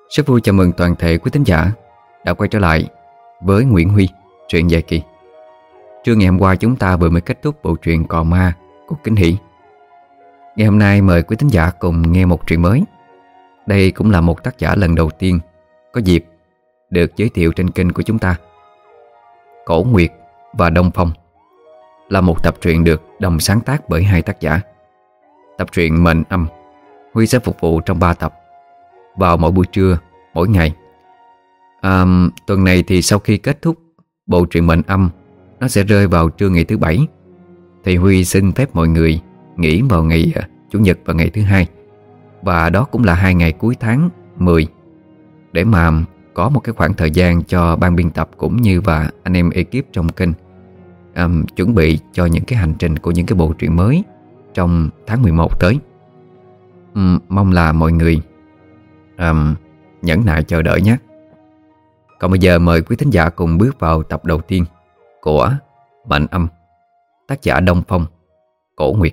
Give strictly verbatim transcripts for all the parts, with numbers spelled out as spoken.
Rất vui chào mừng toàn thể quý thính giả đã quay trở lại với Nguyễn Huy, truyện dài kỳ. Trưa ngày hôm qua chúng ta vừa mới kết thúc bộ truyện Cò Ma của Kính Hỷ. Ngày hôm nay mời quý thính giả cùng nghe một truyện mới. Đây cũng là một tác giả lần đầu tiên có dịp được giới thiệu trên kênh của chúng ta. Cổ Nguyệt và Đông Phong là một tập truyện được đồng sáng tác bởi hai tác giả. Tập truyện Mệnh Âm Huy sẽ phục vụ trong ba tập vào mỗi buổi trưa, mỗi ngày. à, Tuần này thì sau khi kết thúc bộ truyện Mệnh Âm, nó sẽ rơi vào trưa ngày thứ bảy, thì Huy xin phép mọi người nghỉ vào ngày Chủ nhật và ngày thứ hai. Và đó cũng là hai ngày cuối tháng mười, để mà có một cái khoảng thời gian cho ban biên tập cũng như và anh em ekip trong kênh um, chuẩn bị cho những cái hành trình của những cái bộ truyện mới trong tháng mười một tới. um, Mong là mọi người um, nhẫn nại chờ đợi nhé. Còn bây giờ mời quý thính giả cùng bước vào tập đầu tiên của Mệnh Âm, tác giả Đông Phong, Cổ Nguyệt.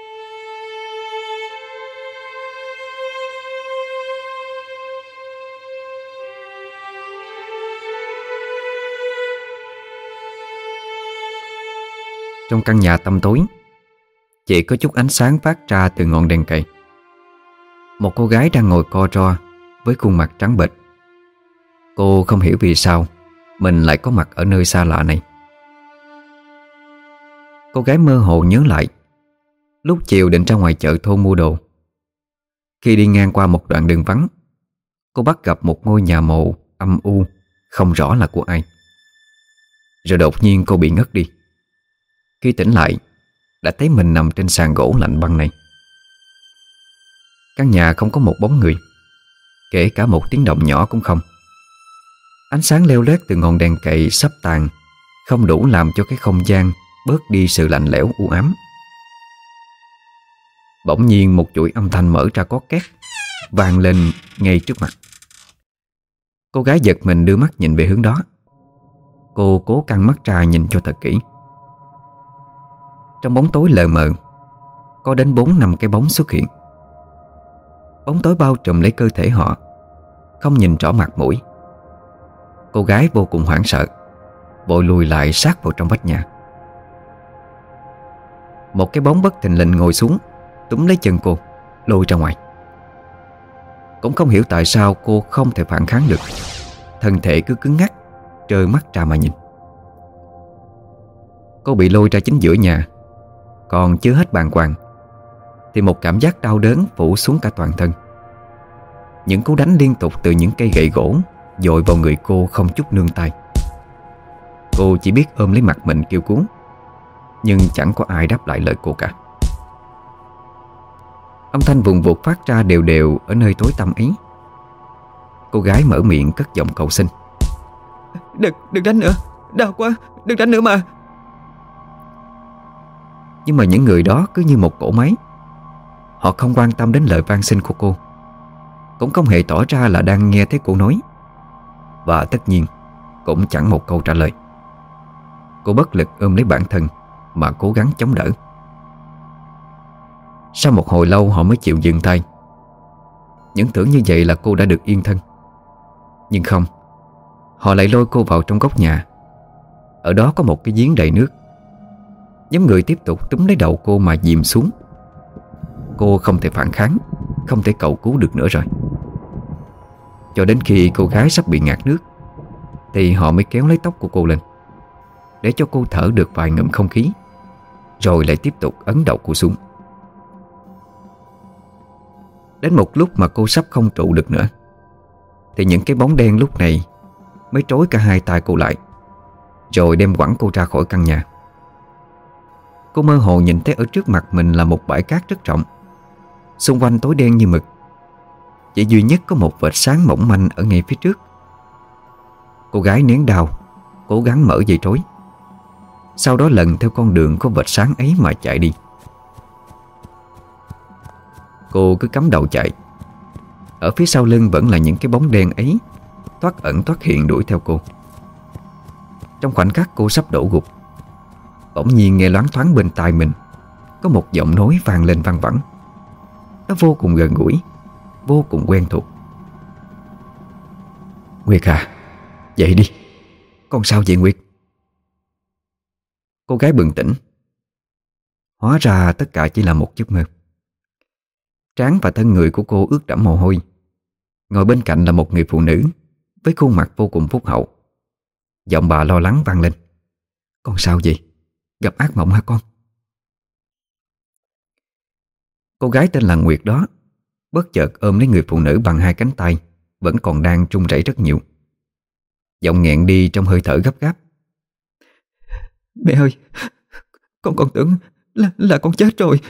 Trong căn nhà tăm tối, chỉ có chút ánh sáng phát ra từ ngọn đèn cầy. Một cô gái đang ngồi co ro với khuôn mặt trắng bệch. Cô không hiểu vì sao mình lại có mặt ở nơi xa lạ này. Cô gái mơ hồ nhớ lại lúc chiều định ra ngoài chợ thôn mua đồ. Khi đi ngang qua một đoạn đường vắng, cô bắt gặp một ngôi nhà mộ âm u, không rõ là của ai. Rồi đột nhiên cô bị ngất đi. Khi tỉnh lại, đã thấy mình nằm trên sàn gỗ lạnh băng này. Căn nhà không có một bóng người, kể cả một tiếng động nhỏ cũng không. Ánh sáng leo lét từ ngọn đèn cậy sắp tàn không đủ làm cho cái không gian bớt đi sự lạnh lẽo u ám. Bỗng nhiên một chuỗi âm thanh mở ra có két vang lên ngay trước mặt. Cô gái giật mình đưa mắt nhìn về hướng đó. Cô cố căng mắt ra nhìn cho thật kỹ. Trong bóng tối lờ mờ, có đến bốn năm cái bóng xuất hiện. Bóng tối bao trùm lấy cơ thể họ, không nhìn rõ mặt mũi. Cô gái vô cùng hoảng sợ, vội lùi lại sát vào trong vách nhà. Một cái bóng bất thình lình ngồi xuống, túm lấy chân cô, lôi ra ngoài. Cũng không hiểu tại sao cô không thể phản kháng được, thân thể cứ cứng ngắc, trơ mắt ra mà nhìn. Cô bị lôi ra chính giữa nhà. Còn chưa hết bàng hoàng thì một cảm giác đau đớn phủ xuống cả toàn thân. Những cú đánh liên tục từ những cây gậy gỗ dội vào người cô không chút nương tay. Cô chỉ biết ôm lấy mặt mình kêu cứu, nhưng chẳng có ai đáp lại lời cô cả. Âm thanh vùng vụt phát ra đều đều ở nơi tối tăm ấy. Cô gái mở miệng cất giọng cầu xin: Đừng, đừng đánh nữa, đau quá, đừng đánh nữa mà. Nhưng mà những người đó cứ như một cỗ máy. Họ không quan tâm đến lời van xin của cô, cũng không hề tỏ ra là đang nghe thấy cô nói. Và tất nhiên cũng chẳng một câu trả lời. Cô bất lực ôm lấy bản thân mà cố gắng chống đỡ. Sau một hồi lâu họ mới chịu dừng tay. Những tưởng như vậy là cô đã được yên thân. Nhưng không, họ lại lôi cô vào trong góc nhà. Ở đó có một cái giếng đầy nước. Nhóm người tiếp tục túm lấy đầu cô mà dìm xuống. Cô không thể phản kháng, không thể cầu cứu được nữa rồi. Cho đến khi cô gái sắp bị ngạt nước thì họ mới kéo lấy tóc của cô lên, để cho cô thở được vài ngụm không khí, rồi lại tiếp tục ấn đầu cô xuống. Đến một lúc mà cô sắp không trụ được nữa thì những cái bóng đen lúc này mới trói cả hai tay cô lại, rồi đem quẳng cô ra khỏi căn nhà. Cô mơ hồ nhìn thấy ở trước mặt mình là một bãi cát rất rộng. Xung quanh tối đen như mực, chỉ duy nhất có một vệt sáng mỏng manh ở ngay phía trước. Cô gái nén đau, cố gắng mở dây trối, sau đó lần theo con đường có vệt sáng ấy mà chạy đi. Cô cứ cắm đầu chạy. Ở phía sau lưng vẫn là những cái bóng đen ấy, thoát ẩn thoát hiện đuổi theo cô. Trong khoảnh khắc cô sắp đổ gục, bỗng nhiên nghe loáng thoáng bên tai mình có một giọng nói vang lên văng vẳng. Nó vô cùng gần gũi, vô cùng quen thuộc. Nguyệt à, dậy đi. Con sao vậy Nguyệt? Cô gái bừng tỉnh. Hóa ra tất cả chỉ là một giấc mơ. Trán và thân người của cô ướt đẫm mồ hôi. Ngồi bên cạnh là một người phụ nữ với khuôn mặt vô cùng phúc hậu. Giọng bà lo lắng vang lên. Con sao vậy? Gặp ác mộng hả con? Cô gái tên là Nguyệt đó bất chợt ôm lấy người phụ nữ bằng hai cánh tay vẫn còn đang run rẩy rất nhiều. Giọng nghẹn đi trong hơi thở gấp gáp. Mẹ ơi, con còn tưởng là, là con chết rồi.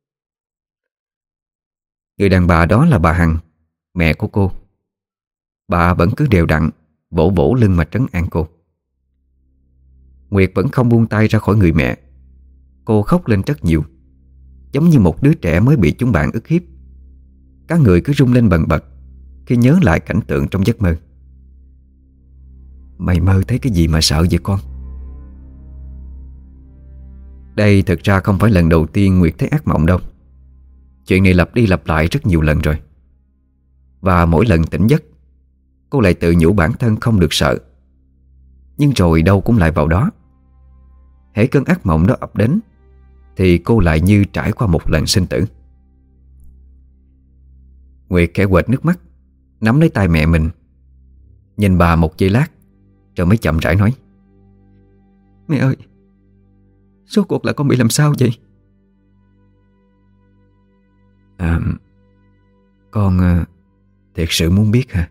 Người đàn bà đó là bà Hằng, mẹ của cô. Bà vẫn cứ đều đặn vỗ vỗ lưng mà trấn an cô. Nguyệt vẫn không buông tay ra khỏi người mẹ. Cô khóc lên rất nhiều, giống như một đứa trẻ mới bị chúng bạn ức hiếp. Các người cứ rung lên bần bật khi nhớ lại cảnh tượng trong giấc mơ. Mày mơ thấy cái gì mà sợ vậy con? Đây thực ra không phải lần đầu tiên Nguyệt thấy ác mộng đâu. Chuyện này lặp đi lặp lại rất nhiều lần rồi. Và mỗi lần tỉnh giấc, cô lại tự nhủ bản thân không được sợ. Nhưng rồi đâu cũng lại vào đó. hễ cơn ác mộng đó ập đến thì cô lại như trải qua một lần sinh tử. Nguyệt khẽ quệt nước mắt, nắm lấy tay mẹ mình, nhìn bà một giây lát rồi mới chậm rãi nói: Mẹ ơi, số cuộc là con bị làm sao vậy? À, con à, thiệt sự muốn biết hả?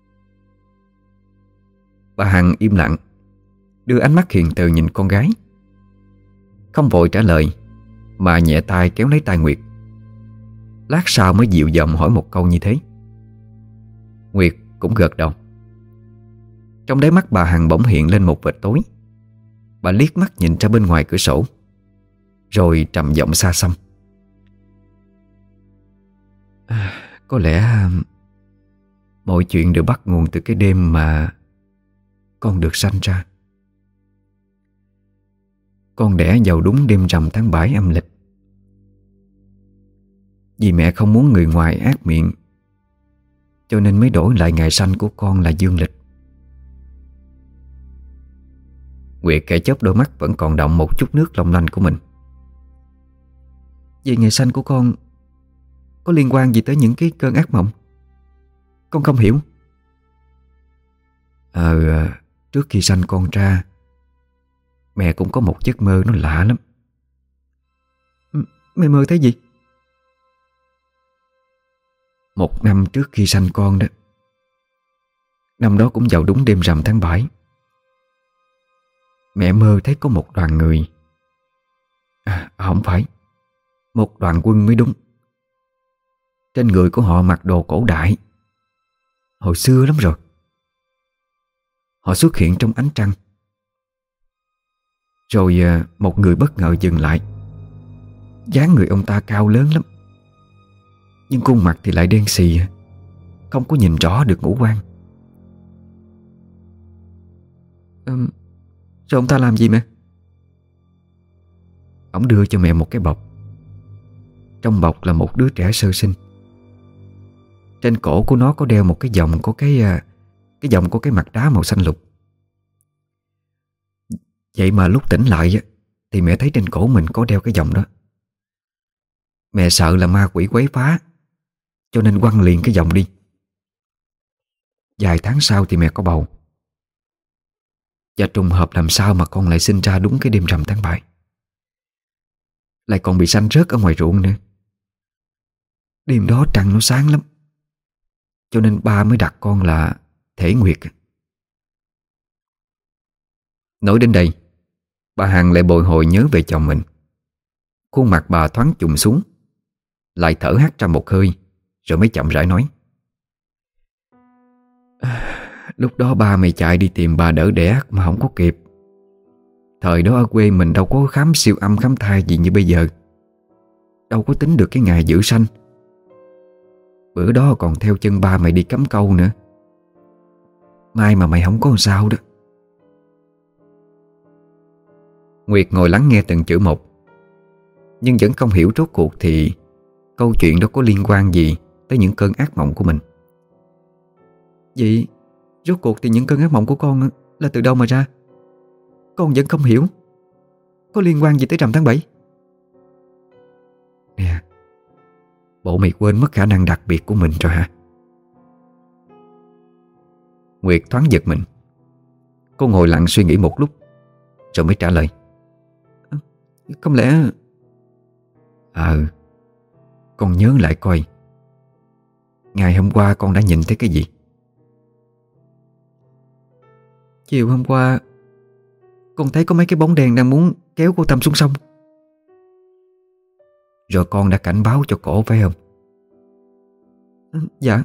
Bà Hằng im lặng, đưa ánh mắt hiền từ nhìn con gái, không vội trả lời mà nhẹ tay kéo lấy tay Nguyệt. Lát sau mới dịu giọng hỏi một câu như thế. Nguyệt cũng gật đầu. Trong đáy mắt bà Hằng bỗng hiện lên một vệt tối. Bà liếc mắt nhìn ra bên ngoài cửa sổ, rồi trầm giọng xa xăm: à, Có lẽ mọi chuyện đều bắt nguồn từ cái đêm mà con được sanh ra. Con đẻ vào đúng đêm rằm tháng bảy âm lịch. Vì mẹ không muốn người ngoài ác miệng, cho nên mới đổi lại ngày sanh của con là dương lịch. Nguyệt khẽ chớp đôi mắt vẫn còn đọng một chút nước long lanh của mình. Vậy ngày sanh của con có liên quan gì tới những cái cơn ác mộng? Con không hiểu. Ờ, trước khi sanh con ra, mẹ cũng có một giấc mơ nó lạ lắm. Mẹ mơ thấy gì? Một năm trước khi sanh con đó, năm đó cũng vào đúng đêm rằm tháng bảy, mẹ mơ thấy có một đoàn người. À, không phải, một đoàn quân mới đúng. Trên người của họ mặc đồ cổ đại, hồi xưa lắm rồi. Họ xuất hiện trong ánh trăng. Rồi một người bất ngờ dừng lại. Dáng người ông ta cao lớn lắm, nhưng khuôn mặt thì lại đen xì, không có nhìn rõ được ngũ quan. ừ, Rồi ông ta làm gì mẹ? Ông đưa cho mẹ một cái bọc. Trong bọc là một đứa trẻ sơ sinh. Trên cổ của nó có đeo một cái vòng có cái Cái vòng có cái mặt đá màu xanh lục. Vậy mà lúc tỉnh lại thì mẹ thấy trên cổ mình có đeo cái vòng đó. Mẹ sợ là ma quỷ quấy phá, cho nên quăng liền cái vòng đi. Vài tháng sau thì mẹ có bầu. Và trùng hợp làm sao mà con lại sinh ra đúng cái đêm rằm tháng bảy, lại còn bị sanh rớt ở ngoài ruộng nữa. Đêm đó trăng nó sáng lắm, cho nên ba mới đặt con là Thể Nguyệt. Nói đến đây, bà Hằng lại bồi hồi nhớ về chồng mình. Khuôn mặt bà thoáng trùng xuống, lại thở hắt ra một hơi, rồi mới chậm rãi nói: à, Lúc đó ba mày chạy đi tìm bà đỡ đẻ mà không có kịp. Thời đó ở quê mình đâu có khám siêu âm khám thai gì như bây giờ, đâu có tính được cái ngày giữ sanh. Bữa đó còn theo chân ba mày đi cắm câu nữa. May mà mày không có sao đó. Nguyệt ngồi lắng nghe từng chữ một, nhưng vẫn không hiểu rốt cuộc thì câu chuyện đó có liên quan gì tới những cơn ác mộng của mình. Vậy Rốt cuộc thì những cơn ác mộng của con là từ đâu mà ra? Con vẫn không hiểu. Có liên quan gì tới rằm tháng bảy? Nè, bộ mày quên mất khả năng đặc biệt của mình rồi hả? Nguyệt thoáng giật mình. Cô ngồi lặng suy nghĩ một lúc rồi mới trả lời. Không lẽ... Ờ, con nhớ lại coi, ngày hôm qua con đã nhìn thấy cái gì? Chiều hôm qua con thấy có mấy cái bóng đèn đang muốn kéo cô Tâm xuống sông. Rồi con đã cảnh báo cho cổ phải không? Dạ.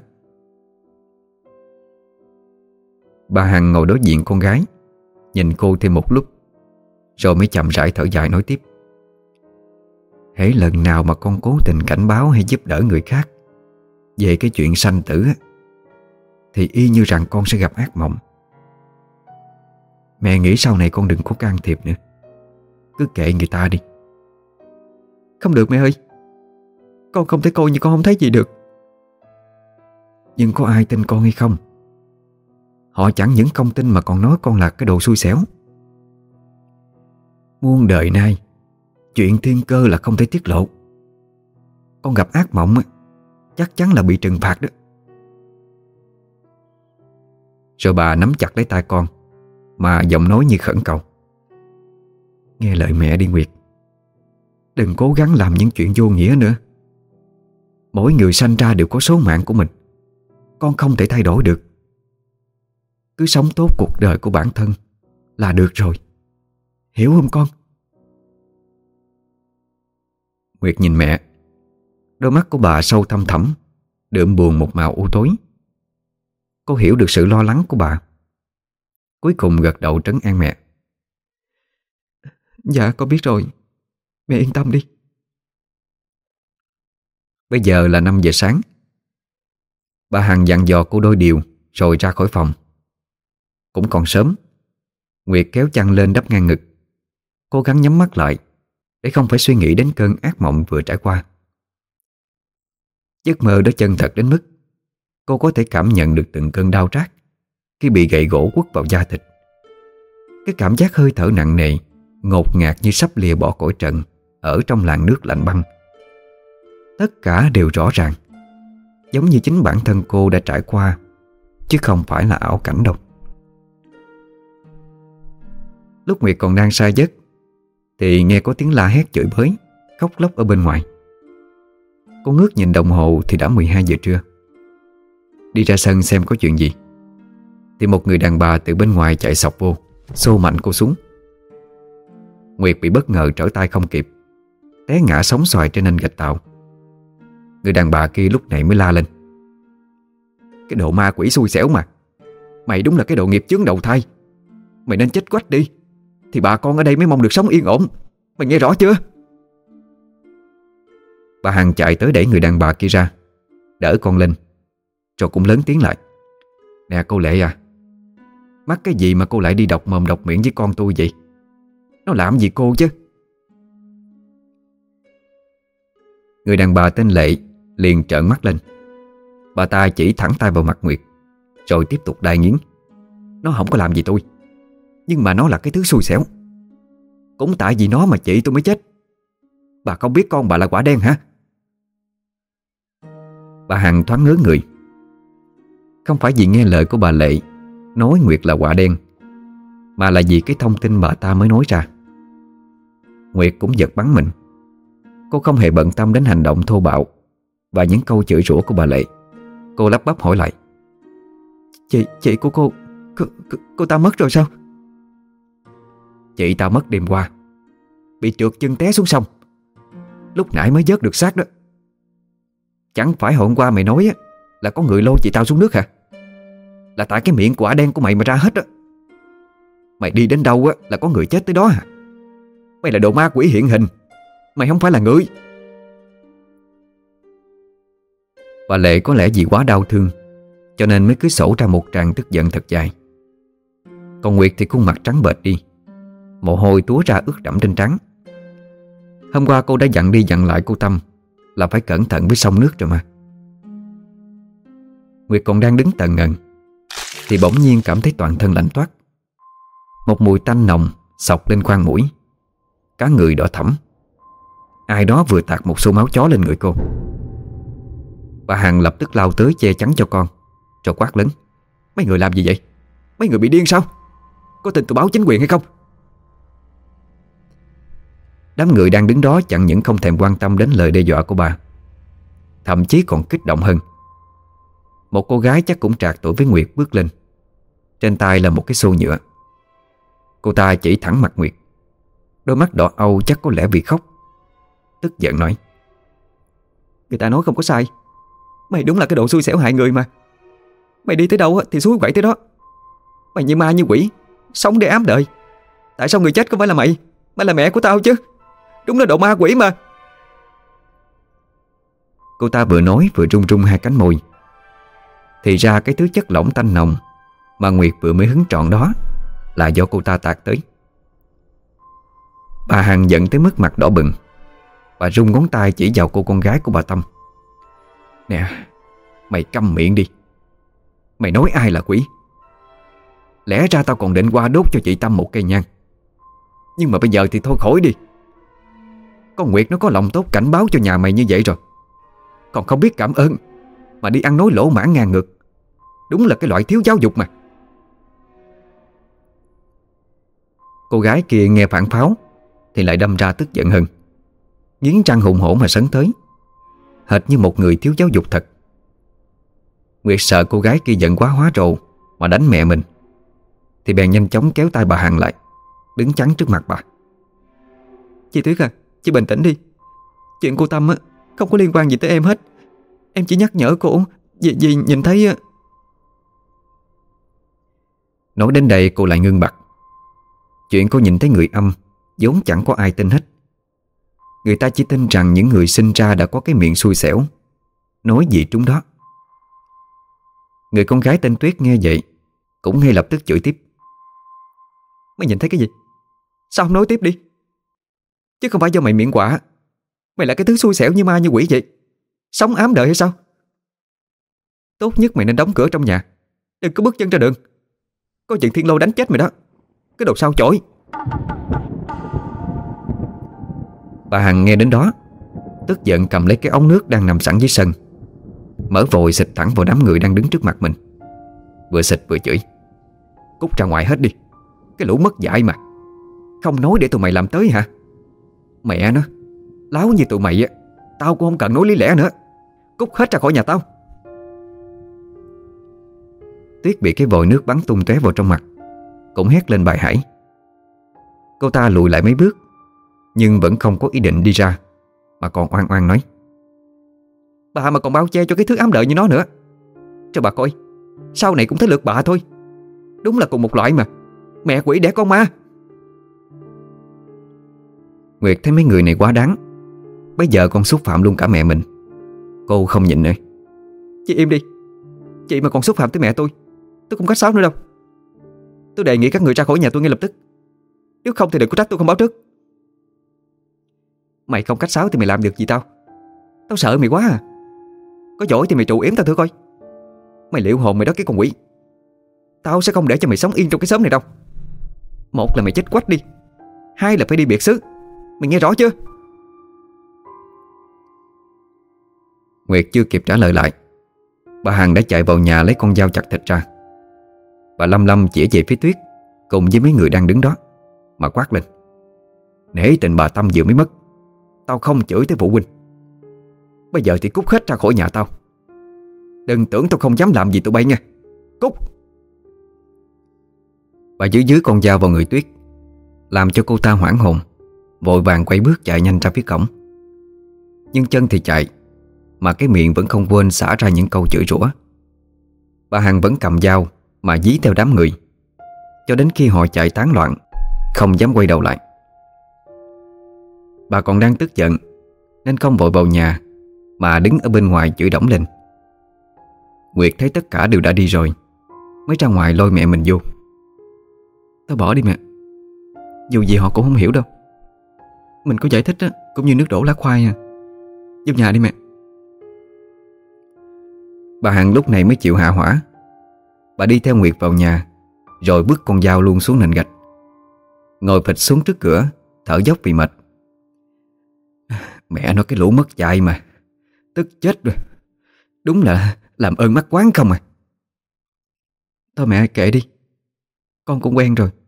Bà Hằng ngồi đối diện con gái, nhìn cô thêm một lúc rồi mới chậm rãi thở dài nói tiếp. Hễ lần nào mà con cố tình cảnh báo hay giúp đỡ người khác về cái chuyện sanh tử á, thì y như rằng con sẽ gặp ác mộng. Mẹ nghĩ sau này con đừng có can thiệp nữa, cứ kệ người ta đi. Không được mẹ ơi, con không thể coi như con không thấy gì được. Nhưng có ai tin con hay không? Họ chẳng những không tin mà còn nói con là cái đồ xui xẻo. Muôn đời nay chuyện thiên cơ là không thể tiết lộ. Con gặp ác mộng á, chắc chắn là bị trừng phạt đó. Rồi bà nắm chặt lấy tay con mà giọng nói như khẩn cầu. Nghe lời mẹ đi Nguyệt, đừng cố gắng làm những chuyện vô nghĩa nữa. Mỗi người sanh ra đều có số mạng của mình, con không thể thay đổi được. Cứ sống tốt cuộc đời của bản thân là được rồi, hiểu không con? Nguyệt nhìn mẹ. Đôi mắt của bà sâu thăm thẳm, đượm buồn một màu u tối. Cô hiểu được sự lo lắng của bà, cuối cùng gật đầu trấn an mẹ. Dạ con biết rồi, mẹ yên tâm đi. Bây giờ là năm giờ sáng. Bà Hằng dặn dò cô đôi điều rồi ra khỏi phòng. Cũng còn sớm. Nguyệt kéo chăn lên đắp ngang ngực, cố gắng nhắm mắt lại để không phải suy nghĩ đến cơn ác mộng vừa trải qua. Giấc mơ đó chân thật đến mức cô có thể cảm nhận được từng cơn đau rát khi bị gậy gỗ quất vào da thịt. Cái cảm giác hơi thở nặng nề, ngột ngạt như sắp lìa bỏ cõi trần ở trong làn nước lạnh băng. Tất cả đều rõ ràng, giống như chính bản thân cô đã trải qua, chứ không phải là ảo cảnh đâu. Lúc Nguyệt còn đang say giấc thì nghe có tiếng la hét chửi bới, khóc lóc ở bên ngoài. Cô ngước nhìn đồng hồ thì đã mười hai giờ trưa. Đi ra sân xem có chuyện gì thì một người đàn bà từ bên ngoài chạy xộc vô, xô mạnh cô xuống. Nguyệt bị bất ngờ trở tay không kịp, té ngã sóng xoài trên nền gạch tàu. Người đàn bà kia lúc này mới la lên. Cái đồ ma quỷ xui xẻo mà, mày đúng là cái đồ nghiệp chướng đầu thai. Mày nên chết quách đi, thì bà con ở đây mới mong được sống yên ổn. Mày nghe rõ chưa? Bà Hằng chạy tới đẩy người đàn bà kia ra, đỡ con lên, rồi cũng lớn tiếng lại. Nè cô Lệ à, mắc cái gì mà cô lại đi độc mồm độc miệng với con tôi vậy? Nó làm gì cô chứ? Người đàn bà tên Lệ liền trợn mắt lên. Bà ta chỉ thẳng tay vào mặt Nguyệt, rồi tiếp tục đai nghiến. Nó không có làm gì tôi, nhưng mà nó là cái thứ xui xẻo. Cũng tại vì nó mà chị tôi mới chết. Bà không biết con bà là quả đen hả? Bà Hằng thoáng ngớ người. Không phải vì nghe lời của bà Lệ nói Nguyệt là quả đen, mà là vì cái thông tin bà ta mới nói ra. Nguyệt cũng giật bắn mình. Cô không hề bận tâm đến hành động thô bạo và những câu chửi rủa của bà Lệ. Cô lắp bắp hỏi lại. Chị, chị của cô, cô, cô, cô ta mất rồi sao? Chị ta mất đêm qua, bị trượt chân té xuống sông. Lúc nãy mới vớt được xác đó. Chẳng phải hôm qua mày nói á, là có người lôi chị tao xuống nước hả? Là tại cái miệng quả đen của mày mà ra hết á. Mày đi đến đâu á là có người chết tới đó hả? Mày là đồ ma quỷ hiện hình, mày không phải là người. Bà Lệ có lẽ vì quá đau thương cho nên mới cứ sổ ra một tràng tức giận thật dài. Còn Nguyệt thì khuôn mặt trắng bệch đi, mồ hôi túa ra ướt đẫm trên trán. Hôm qua cô đã dặn đi dặn lại cô Tâm là phải cẩn thận với sông nước rồi mà. Nguyệt còn đang đứng tần ngần thì bỗng nhiên cảm thấy toàn thân lạnh toát. Một mùi tanh nồng xộc lên khoang mũi, cả người đỏ thẫm. Ai đó vừa tạt một xô máu chó lên người cô. Bà Hằng lập tức lao tới che chắn cho con, rồi quát lớn: "Mấy người làm gì vậy? Mấy người bị điên sao? Có tin tôi báo chính quyền hay không?" Đám người đang đứng đó chẳng những không thèm quan tâm đến lời đe dọa của bà, thậm chí còn kích động hơn. Một cô gái chắc cũng trạc tuổi với Nguyệt bước lên, trên tay là một cái xô nhựa. Cô ta chỉ thẳng mặt Nguyệt, đôi mắt đỏ au chắc có lẽ vì khóc, tức giận nói: "Người ta nói không có sai. Mày đúng là cái độ xui xẻo hại người mà. Mày đi tới đâu thì suối quậy tới đó. Mày như ma như quỷ, sống để ám đời. Tại sao người chết không phải là mày, mà là mẹ của tao chứ? Đúng là độ ma quỷ mà." Cô ta vừa nói vừa run run hai cánh môi. Thì ra cái thứ chất lỏng tanh nồng mà Nguyệt vừa mới hứng trọn đó là do cô ta tạt tới. Bà Hằng giận tới mức mặt đỏ bừng. Bà rung ngón tay chỉ vào cô con gái của bà Tâm: "Nè, mày câm miệng đi. Mày nói ai là quỷ? Lẽ ra tao còn định qua đốt cho chị Tâm một cây nhang, nhưng mà bây giờ thì thôi khỏi đi. Con Nguyệt nó có lòng tốt cảnh báo cho nhà mày như vậy rồi, còn không biết cảm ơn mà đi ăn nói lỗ mãn ngang ngược. Đúng là cái loại thiếu giáo dục mà." Cô gái kia nghe phản pháo thì lại đâm ra tức giận hơn, nghiến răng hùng hổ mà sấn tới, hệt như một người thiếu giáo dục thật. Nguyệt sợ cô gái kia giận quá hóa rồ mà đánh mẹ mình, thì bèn nhanh chóng kéo tay bà Hằng lại, đứng chắn trước mặt bà: "Chị Tuyết à, chị bình tĩnh đi. Chuyện cô Tâm á không có liên quan gì tới em hết. Em chỉ nhắc nhở cô vì, vì nhìn thấy..." Nói đến đây cô lại ngưng bặt. Chuyện cô nhìn thấy người âm vốn chẳng có ai tin hết. Người ta chỉ tin rằng những người sinh ra đã có cái miệng xui xẻo, nói gì trúng đó. Người con gái tên Tuyết nghe vậy cũng ngay lập tức chửi tiếp: "Mày nhìn thấy cái gì? Sao không nói tiếp đi? Chứ không phải do mày miệng quạ. Mày là cái thứ xui xẻo như ma như quỷ vậy, sống ám đời hay sao? Tốt nhất mày nên đóng cửa trong nhà, đừng có bước chân ra đường. Có chuyện Thiên Lôi đánh chết mày đó, cái đồ sao chổi." Bà Hằng nghe đến đó tức giận cầm lấy cái ống nước đang nằm sẵn dưới sân, mở vội xịt thẳng vào đám người đang đứng trước mặt mình. Vừa xịt vừa chửi: "Cút ra ngoài hết đi, cái lũ mất dạy mà. Không nói để tụi mày làm tới hả? Mẹ nó, láo như tụi mày á, tao cũng không cần nói lý lẽ nữa. Cút hết ra khỏi nhà tao." Tuyết bị cái vòi nước bắn tung tóe vào trong mặt, cũng hét lên bài hải. Cô ta lùi lại mấy bước, nhưng vẫn không có ý định đi ra, mà còn oan oan nói: "Bà mà còn bao che cho cái thứ ám đời như nó nữa, cho bà coi, sau này cũng tới lượt bà thôi. Đúng là cùng một loại mà, mẹ quỷ đẻ con ma." Nguyệt thấy mấy người này quá đáng, bây giờ còn xúc phạm luôn cả mẹ mình. Cô không nhịn nữa: "Chị im đi. Chị mà còn xúc phạm tới mẹ tôi, tôi không khách sáo nữa đâu. Tôi đề nghị các người ra khỏi nhà tôi ngay lập tức. Nếu không thì đừng có trách tôi không báo trước." "Mày không khách sáo thì mày làm được gì tao? Tao sợ mày quá à. Có giỏi thì mày trụ yếm tao thử coi. Mày liệu hồn mày đó cái con quỷ. Tao sẽ không để cho mày sống yên trong cái xóm này đâu. Một là mày chết quách đi, hai là phải đi biệt xứ. Mày nghe rõ chưa?" Nguyệt chưa kịp trả lời lại, bà Hằng đã chạy vào nhà lấy con dao chặt thịt ra. Bà Lâm Lâm chỉ về phía Tuyết cùng với mấy người đang đứng đó mà quát lên: "Nể tình bà Tâm vừa mới mất, tao không chửi tới phụ huynh. Bây giờ thì cút hết ra khỏi nhà tao. Đừng tưởng tao không dám làm gì tụi bay nha. Cút!" Bà dưới dưới con dao vào người Tuyết, làm cho cô ta hoảng hồn, vội vàng quay bước chạy nhanh ra phía cổng. Nhưng chân thì chạy, mà cái miệng vẫn không quên xả ra những câu chửi rủa. Bà Hằng vẫn cầm dao mà dí theo đám người, cho đến khi họ chạy tán loạn, không dám quay đầu lại. Bà còn đang tức giận nên không vội vào nhà, mà đứng ở bên ngoài chửi đổng lên. Nguyệt thấy tất cả đều đã đi rồi, mới ra ngoài lôi mẹ mình vô: "Tao bỏ đi mẹ. Dù gì họ cũng không hiểu đâu. Mình có giải thích á, cũng như nước đổ lá khoai à. Vô nhà đi mẹ." Bà Hằng lúc này mới chịu hạ hỏa. Bà đi theo Nguyệt vào nhà, rồi bước con dao luôn xuống nền gạch, ngồi phịch xuống trước cửa, thở dốc vì mệt. Mẹ nó cái lũ mất dạy mà, tức chết rồi. Đúng là làm ơn mắc quán không à. Thôi mẹ kệ đi, con cũng quen rồi.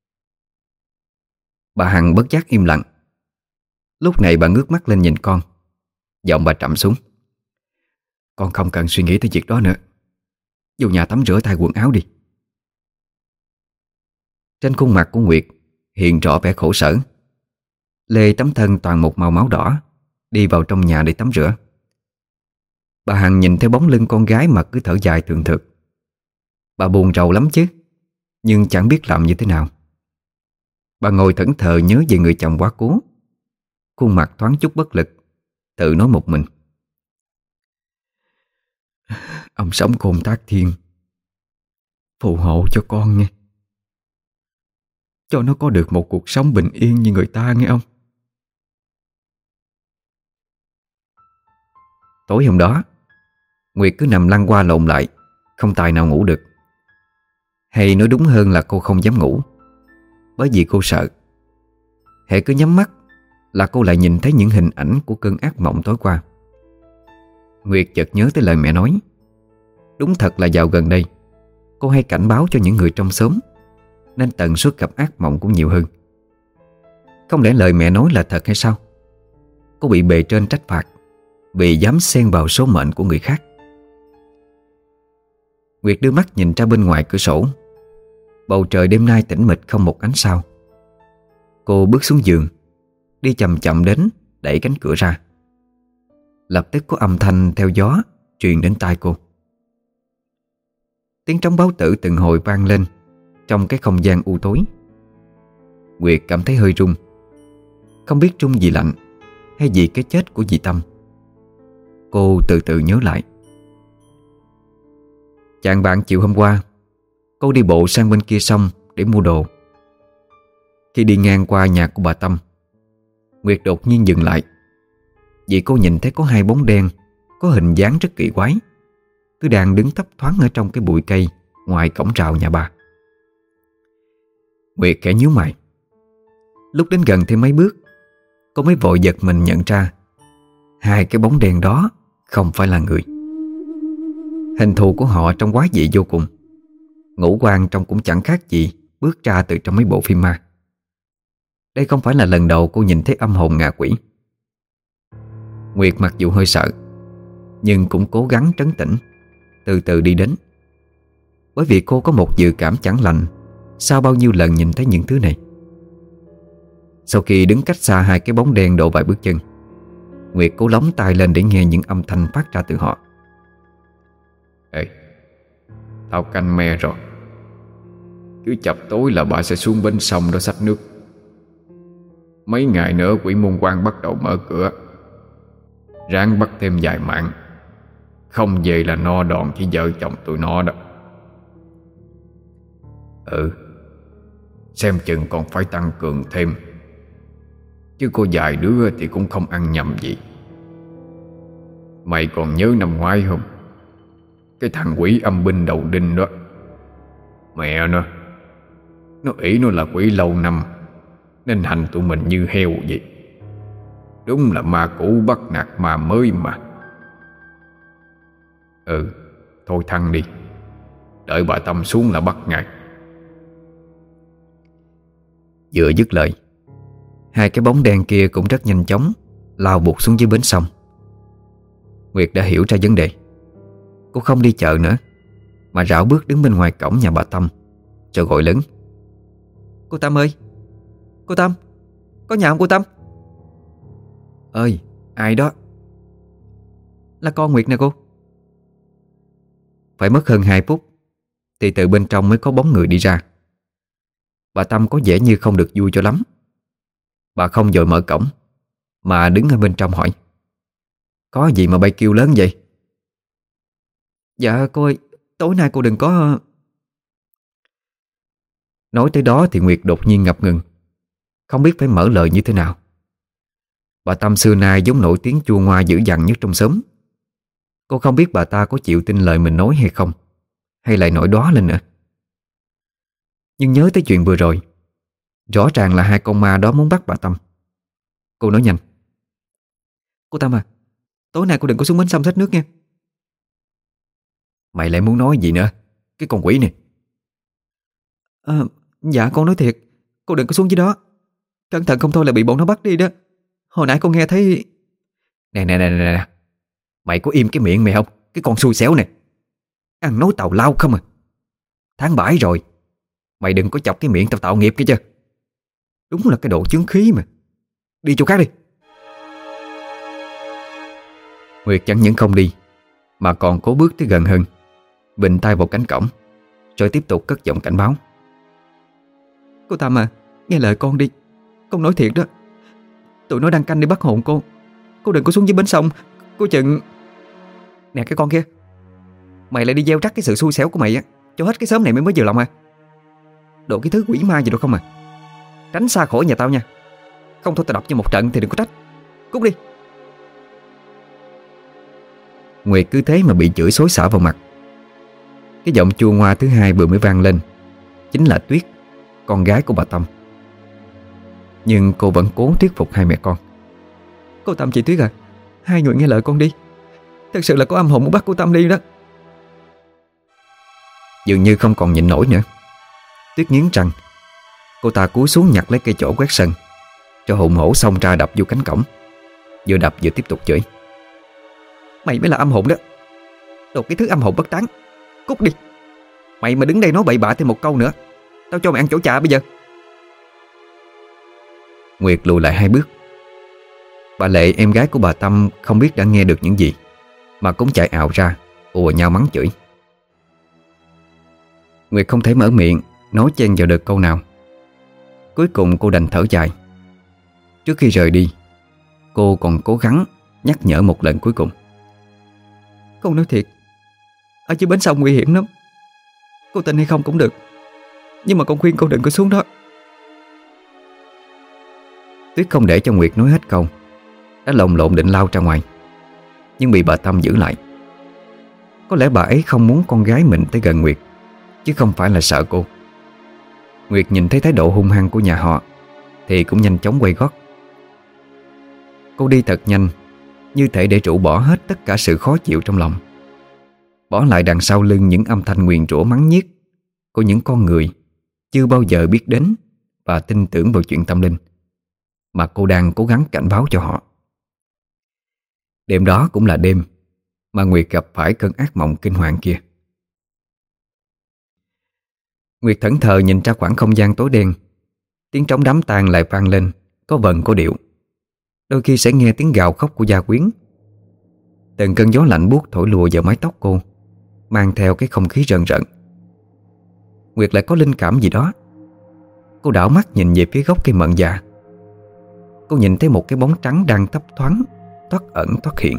Bà Hằng bất giác im lặng. Lúc này bà ngước mắt lên nhìn con, giọng bà trầm xuống. Con không cần suy nghĩ tới việc đó nữa. Vô nhà tắm rửa thay quần áo đi. Trên khuôn mặt của Nguyệt hiện rõ vẻ khổ sở. Lê tấm thân toàn một màu máu đỏ, đi vào trong nhà để tắm rửa. Bà Hằng nhìn theo bóng lưng con gái mà cứ thở dài thường thực. Bà buồn rầu lắm chứ, nhưng chẳng biết làm như thế nào. Bà ngồi thẫn thờ nhớ về người chồng quá cố. Khuôn mặt thoáng chút bất lực, tự nói một mình. Ông sống khôn tác thiên, phù hộ cho con nghe, cho nó có được một cuộc sống bình yên như người ta nghe ông. Tối hôm đó, Nguyệt cứ nằm lăn qua lộn lại, không tài nào ngủ được. Hay nói đúng hơn là cô không dám ngủ, bởi vì cô sợ. Hễ cứ nhắm mắt là cô lại nhìn thấy những hình ảnh của cơn ác mộng tối qua. Nguyệt chợt nhớ tới lời mẹ nói. Đúng thật là dạo gần đây cô hay cảnh báo cho những người trong xóm, nên tần suất gặp ác mộng cũng nhiều hơn. Không lẽ lời mẹ nói là thật hay sao? Cô bị bề trên trách phạt vì dám xen vào số mệnh của người khác. Nguyệt đưa mắt nhìn ra bên ngoài cửa sổ. Bầu trời đêm nay tĩnh mịch không một ánh sao. Cô bước xuống giường, đi chậm chậm đến, đẩy cánh cửa ra. Lập tức có âm thanh theo gió truyền đến tai cô. Tiếng trống báo tử từng hồi vang lên trong cái không gian u tối. Nguyệt cảm thấy hơi run, không biết run vì lạnh hay vì cái chết của dì Tâm. Cô từ từ nhớ lại. Chàng bạn chiều hôm qua, cô đi bộ sang bên kia sông để mua đồ. Khi đi ngang qua nhà của bà Tâm, Nguyệt đột nhiên dừng lại, vì cô nhìn thấy có hai bóng đen có hình dáng rất kỳ quái, cứ đang đứng thấp thoáng ở trong cái bụi cây ngoài cổng rào nhà bà. Nguyệt khẽ nhíu mày. Lúc đến gần thêm mấy bước, cô mới vội giật mình nhận ra hai cái bóng đen đó không phải là người. Hình thù của họ trông quái dị vô cùng. Ngũ quan trông cũng chẳng khác gì bước ra từ trong mấy bộ phim ma. Đây không phải là lần đầu cô nhìn thấy âm hồn ngạ quỷ. Nguyệt mặc dù hơi sợ, nhưng cũng cố gắng trấn tĩnh, từ từ đi đến. Bởi vì cô có một dự cảm chẳng lành sau bao nhiêu lần nhìn thấy những thứ này. Sau khi đứng cách xa hai cái bóng đen độ vài bước chân, Nguyệt cố lóng tai lên để nghe những âm thanh phát ra từ họ. Ê, tao canh me rồi. Cứ chập tối là bà sẽ xuống bến sông đó xách nước. Mấy ngày nữa quỷ môn quan bắt đầu mở cửa. Ráng bắt thêm vài mạng, không về là no đòn với vợ chồng tụi nó đó. Ừ, xem chừng còn phải tăng cường thêm, chứ có vài đứa thì cũng không ăn nhầm gì. Mày còn nhớ năm ngoái không? Cái thằng quỷ âm binh đầu đinh đó, mẹ nó Nó ỷ nó là quỷ lâu năm, nên hành tụi mình như heo vậy. Đúng là ma cũ bắt nạt ma mới mà. Ừ, thôi thăng đi, đợi bà Tâm xuống là bắt ngay. Vừa dứt lời, hai cái bóng đen kia cũng rất nhanh chóng lao bụt xuống dưới bến sông. Nguyệt đã hiểu ra vấn đề. Cô không đi chợ nữa, mà rảo bước đứng bên ngoài cổng nhà bà Tâm, rồi gọi lớn. Cô Tâm ơi! Cô Tâm! Có nhà không cô Tâm? Ơi, ai đó? Là con Nguyệt nè cô. Phải mất hơn hai phút thì từ bên trong mới có bóng người đi ra. Bà Tâm có vẻ như không được vui cho lắm. Bà không vội mở cổng, mà đứng ở bên trong hỏi. Có gì mà bay kêu lớn vậy? Dạ cô ơi, tối nay cô đừng có... Nói tới đó thì Nguyệt đột nhiên ngập ngừng, không biết phải mở lời như thế nào. Bà Tâm xưa nay giống nổi tiếng chua ngoa dữ dằn nhất trong xóm. Cô không biết bà ta có chịu tin lời mình nói hay không. hay lại nổi đoá lên nữa. Nhưng nhớ tới chuyện vừa rồi, rõ ràng là hai con ma đó muốn bắt bà Tâm. Cô nói nhanh: Cô Tâm à, tối nay cô đừng có xuống bến sông xách nước nha. Mày lại muốn nói gì nữa, cái con quỷ này? À, dạ con nói thiệt, cô đừng có xuống dưới đó. Cẩn thận không thôi là bị bọn nó bắt đi đó. Hồi nãy con nghe thấy... Nè nè nè nè, mày có im cái miệng mày không, cái con xui xẻo này. Ăn nói tào lao không à. Tháng bảy rồi, mày đừng có chọc cái miệng tao tạo nghiệp kia chứ. Đúng là cái độ chứng khí mà. Đi chỗ khác đi. Nguyệt chẳng những không đi, mà còn cố bước tới gần hơn, vịnh tay vào cánh cổng, rồi tiếp tục cất giọng cảnh báo: Cô Tâm à, nghe lời con đi. Con nói thiệt đó, tụi nó đang canh đi bắt hồn cô. Cô đừng có xuống dưới bến sông. Cô chừng... Nè cái con kia, mày lại đi gieo rắc cái sự xui xẻo của mày á cho hết cái xóm này mới mới vừa lòng à. Đồ cái thứ quỷ ma gì đâu không à. Tránh xa khỏi nhà tao nha. Không thôi tao đập cho một trận thì đừng có trách. Cút đi. Nguyệt cứ thế mà bị chửi xối xả vào mặt. Cái giọng chua ngoa thứ hai vừa mới vang lên chính là Tuyết, con gái của bà Tâm. Nhưng cô vẫn cố thuyết phục hai mẹ con. Cô Tâm, chị Tuyết à, hai người nghe lời con đi. Thật sự là có âm hồn muốn bắt cô Tâm đi đó. Dường như không còn nhịn nổi nữa, Tuyết nghiến răng. Cô ta cúi xuống nhặt lấy cây chổi quét sân, cho hùng hổ xông ra đập vô cánh cổng. Vừa đập vừa tiếp tục chửi: Mày mới là âm hồn đó. Đồ cái thứ âm hồn bất tán. Cút đi. Mày mà đứng đây nói bậy bạ thêm một câu nữa, tao cho mày ăn chỗ chạ bây giờ. Nguyệt lùi lại hai bước. Bà Lệ, em gái của bà Tâm, không biết đã nghe được những gì mà cũng chạy ào ra ùa nhau mắng chửi. Nguyệt không thể mở miệng nói chen vào được câu nào. Cuối cùng cô đành thở dài. Trước khi rời đi, cô còn cố gắng nhắc nhở một lần cuối cùng: Con nói thiệt, ở dưới bến sông nguy hiểm lắm. Cô tin hay không cũng được, nhưng mà con khuyên cô đừng có xuống đó. Tuyết không để cho Nguyệt nói hết câu, đã lồng lộn định lao ra ngoài, nhưng bị bà Tâm giữ lại. Có lẽ bà ấy không muốn con gái mình tới gần Nguyệt, chứ không phải là sợ cô. Nguyệt nhìn thấy thái độ hung hăng của nhà họ thì cũng nhanh chóng quay gót. Cô đi thật nhanh, như thể để rũ bỏ hết tất cả sự khó chịu trong lòng, bỏ lại đằng sau lưng những âm thanh nguyền rủa mắng nhiếc của những con người chưa bao giờ biết đến và tin tưởng vào chuyện tâm linh mà cô đang cố gắng cảnh báo cho họ. Đêm đó cũng là đêm mà Nguyệt gặp phải cơn ác mộng kinh hoàng kia. Nguyệt thẫn thờ nhìn ra khoảng không gian tối đen. Tiếng trống đám tang lại vang lên, có vần có điệu. Đôi khi sẽ nghe tiếng gào khóc của gia quyến. Từng cơn gió lạnh buốt thổi lùa vào mái tóc cô, mang theo cái không khí rần rợn. Nguyệt lại có linh cảm gì đó. Cô đảo mắt nhìn về phía gốc cây mận già. Cô nhìn thấy một cái bóng trắng đang thấp thoáng, thoát ẩn thoát hiện.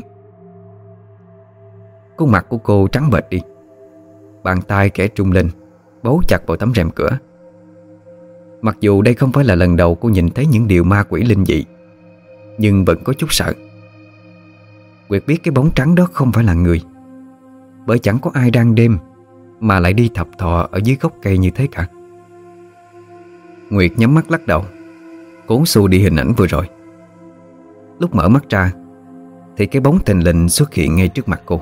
Khuôn mặt của cô trắng bệch đi, bàn tay khẽ trung lên, bấu chặt vào tấm rèm cửa. Mặc dù đây không phải là lần đầu cô nhìn thấy những điều ma quỷ linh dị, nhưng vẫn có chút sợ. Nguyệt biết cái bóng trắng đó không phải là người, bởi chẳng có ai đang đêm mà lại đi thập thò ở dưới gốc cây như thế cả. Nguyệt nhắm mắt lắc đầu, cố xua đi hình ảnh vừa rồi. Lúc mở mắt ra thì cái bóng thình lình xuất hiện ngay trước mặt cô.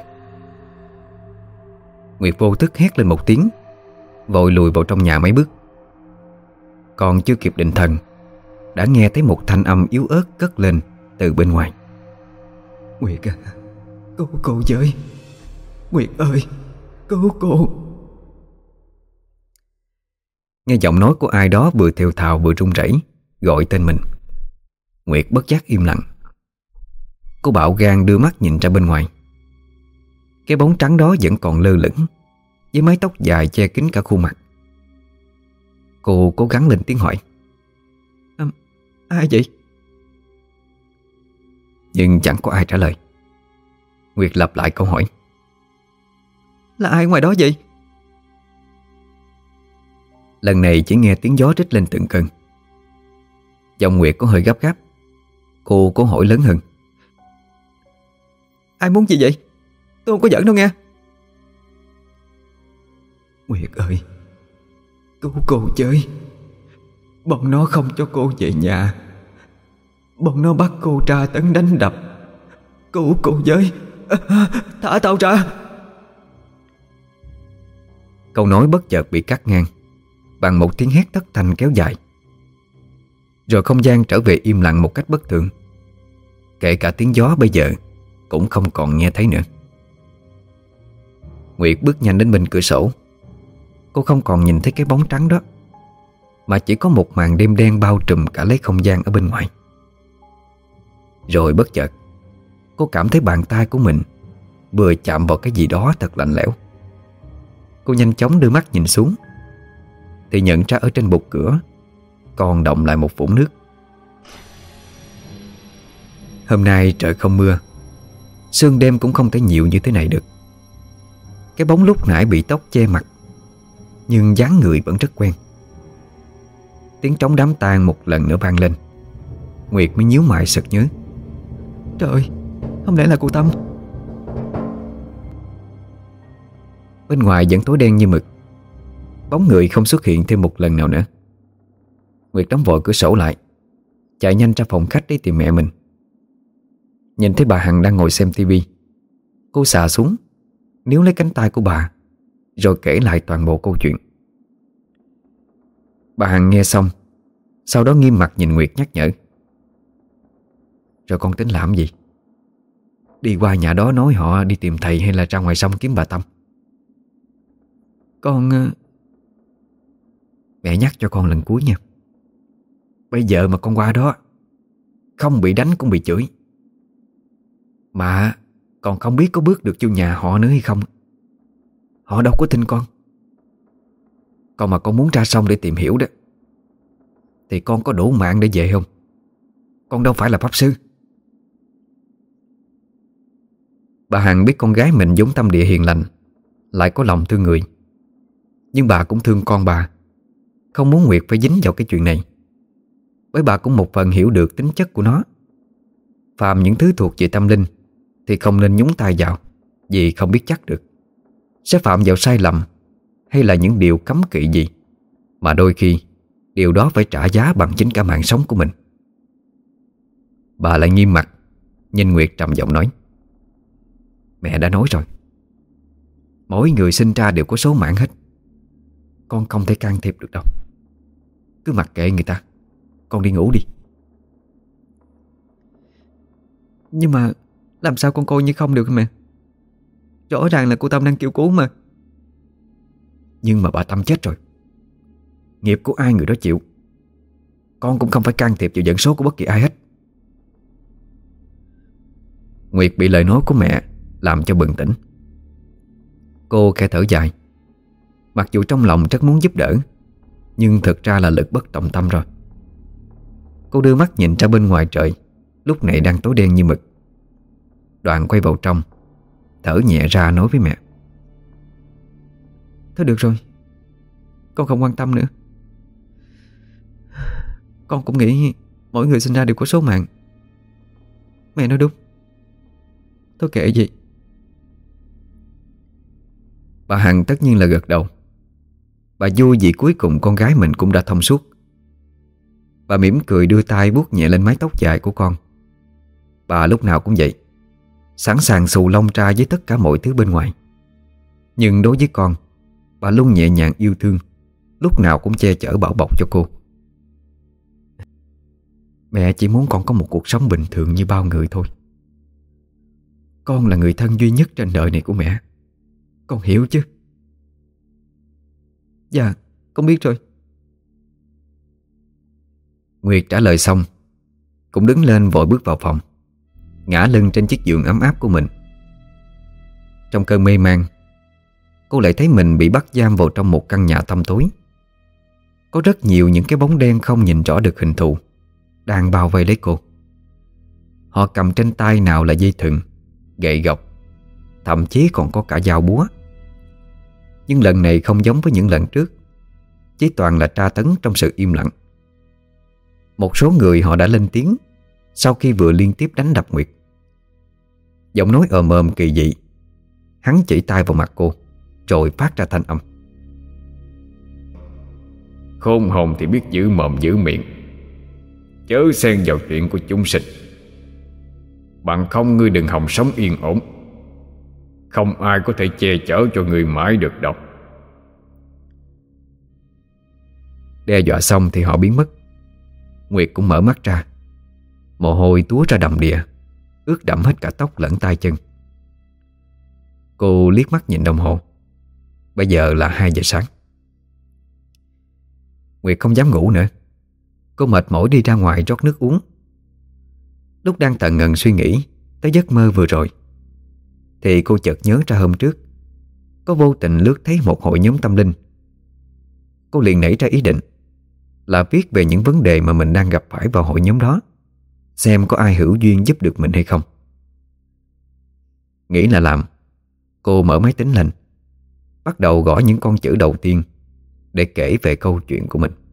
Nguyệt vô thức hét lên một tiếng, vội lùi vào trong nhà mấy bước. Còn chưa kịp định thần, đã nghe thấy một thanh âm yếu ớt cất lên từ bên ngoài: Nguyệt à, cứu cô với. Nguyệt ơi, cứu cô. Nghe giọng nói của ai đó vừa thều thào vừa run rẩy gọi tên mình. Nguyệt bất giác im lặng. Cô bạo gan đưa mắt nhìn ra bên ngoài. Cái bóng trắng đó vẫn còn lơ lửng, với mái tóc dài che kín cả khuôn mặt. Cô cố gắng lên tiếng hỏi: à, ai vậy? Nhưng chẳng có ai trả lời. Nguyệt lặp lại câu hỏi: Là ai ngoài đó vậy? Lần này chỉ nghe tiếng gió rít lên từng cơn. Giọng Nguyệt có hơi gấp gáp. Cô cố hỏi lớn hơn: Ai muốn gì vậy? Tôi không có giỡn đâu nghe. Nguyệt ơi, cứu cô với. Bọn nó không cho cô về nhà. Bọn nó bắt cô tra tấn đánh đập. Cứu cô với. Thả tao ra. Câu nói bất chợt bị cắt ngang bằng một tiếng hét thất thanh kéo dài. Rồi không gian trở về im lặng một cách bất thường. Kể cả tiếng gió bây giờ cũng không còn nghe thấy nữa. Nguyệt bước nhanh đến bên cửa sổ. Cô không còn nhìn thấy cái bóng trắng đó, mà chỉ có một màn đêm đen bao trùm cả lấy không gian ở bên ngoài. Rồi bất chợt cô cảm thấy bàn tay của mình vừa chạm vào cái gì đó thật lạnh lẽo. Cô nhanh chóng đưa mắt nhìn xuống, thì nhận ra ở trên bục cửa còn đọng lại một vũng nước. Hôm nay trời không mưa, sương đêm cũng không thể nhiều như thế này được. Cái bóng lúc nãy bị tóc che mặt, nhưng dáng người vẫn rất quen. Tiếng trống đám tang một lần nữa vang lên. Nguyệt mới nhíu mày sực nhớ. Trời ơi, không lẽ là cô Tâm? Bên ngoài vẫn tối đen như mực, bóng người không xuất hiện thêm một lần nào nữa. Nguyệt đóng vội cửa sổ lại, chạy nhanh ra phòng khách để tìm mẹ mình. Nhìn thấy bà Hằng đang ngồi xem tivi, cô xà xuống, níu lấy cánh tay của bà, rồi kể lại toàn bộ câu chuyện. Bà Hằng nghe xong, sau đó nghiêm mặt nhìn Nguyệt nhắc nhở. Rồi con tính làm gì? Đi qua nhà đó nói họ đi tìm thầy, hay là ra ngoài sông kiếm bà Tâm? Con... Mẹ nhắc cho con lần cuối nha. Bây giờ mà con qua đó, không bị đánh cũng bị chửi. Mà còn không biết có bước được vô nhà họ nữa hay không. Họ đâu có tin con. Còn mà con muốn ra sông để tìm hiểu đó, thì con có đủ mạng để về không? Con đâu phải là pháp sư. Bà Hằng biết con gái mình vốn tâm địa hiền lành, lại có lòng thương người, nhưng bà cũng thương con bà, không muốn Nguyệt phải dính vào cái chuyện này. Bởi bà cũng một phần hiểu được tính chất của nó. Phàm những thứ thuộc về tâm linh thì không nên nhúng tay vào, vì không biết chắc được sẽ phạm vào sai lầm hay là những điều cấm kỵ gì, mà đôi khi điều đó phải trả giá bằng chính cả mạng sống của mình. Bà lại nghiêm mặt nhìn Nguyệt trầm giọng nói. Mẹ đã nói rồi, mỗi người sinh ra đều có số mạng hết. Con không thể can thiệp được đâu. Cứ mặc kệ người ta. Con đi ngủ đi. Nhưng mà làm sao con coi như không được mẹ? Rõ ràng là cô Tâm đang kêu cứu mà. Nhưng mà bà Tâm chết rồi, nghiệp của ai người đó chịu. Con cũng không phải can thiệp vào vận số của bất kỳ ai hết. Nguyệt bị lời nói của mẹ làm cho bừng tỉnh. Cô khẽ thở dài. Mặc dù trong lòng rất muốn giúp đỡ, nhưng thực ra là lực bất tòng tâm rồi. Cô đưa mắt nhìn ra bên ngoài trời, lúc này đang tối đen như mực. Đoạn quay vào trong, thở nhẹ ra nói với mẹ. Thôi được rồi, con không quan tâm nữa. Con cũng nghĩ mỗi người sinh ra đều có số mạng. Mẹ nói đúng. Thôi kệ gì. Bà Hằng tất nhiên là gật đầu. Bà vui vì cuối cùng con gái mình cũng đã thông suốt. Bà mỉm cười đưa tay vuốt nhẹ lên mái tóc dài của con. Bà lúc nào cũng vậy, sẵn sàng xù lông ra với tất cả mọi thứ bên ngoài. Nhưng đối với con, bà luôn nhẹ nhàng yêu thương, lúc nào cũng che chở bảo bọc cho cô. Mẹ chỉ muốn con có một cuộc sống bình thường như bao người thôi. Con là người thân duy nhất trên đời này của mẹ. Con hiểu chứ? Dạ, con biết rồi. Nguyệt trả lời xong, cũng đứng lên vội bước vào phòng, ngã lưng trên chiếc giường ấm áp của mình. Trong cơn mê man, cô lại thấy mình bị bắt giam vào trong một căn nhà tăm tối. Có rất nhiều những cái bóng đen không nhìn rõ được hình thù đang bao vây lấy cô. Họ cầm trên tay nào là dây thừng, gậy gộc, thậm chí còn có cả dao búa. Nhưng lần này không giống với những lần trước, chỉ toàn là tra tấn trong sự im lặng. Một số người họ đã lên tiếng sau khi vừa liên tiếp đánh đập Nguyệt. Giọng nói ồm ồm kỳ dị. Hắn chỉ tay vào mặt cô, rồi phát ra thanh âm. Khôn hồn thì biết giữ mồm giữ miệng, chớ xen vào chuyện của chúng sinh. Bằng không ngươi đừng hòng sống yên ổn. Không ai có thể che chở cho ngươi mãi được đâu. Đe dọa xong thì họ biến mất. Nguyệt cũng mở mắt ra. Mồ hôi túa ra đầm đìa, ướt đẫm hết cả tóc lẫn tay chân. Cô liếc mắt nhìn đồng hồ. Bây giờ là hai giờ sáng. Nguyệt không dám ngủ nữa. Cô mệt mỏi đi ra ngoài rót nước uống. Lúc đang tận ngần suy nghĩ tới giấc mơ vừa rồi, thì cô chợt nhớ ra hôm trước có vô tình lướt thấy một hội nhóm tâm linh. Cô liền nảy ra ý định là viết về những vấn đề mà mình đang gặp phải vào hội nhóm đó, xem có ai hữu duyên giúp được mình hay không. Nghĩ là làm, cô mở máy tính lên, bắt đầu gõ những con chữ đầu tiên để kể về câu chuyện của mình.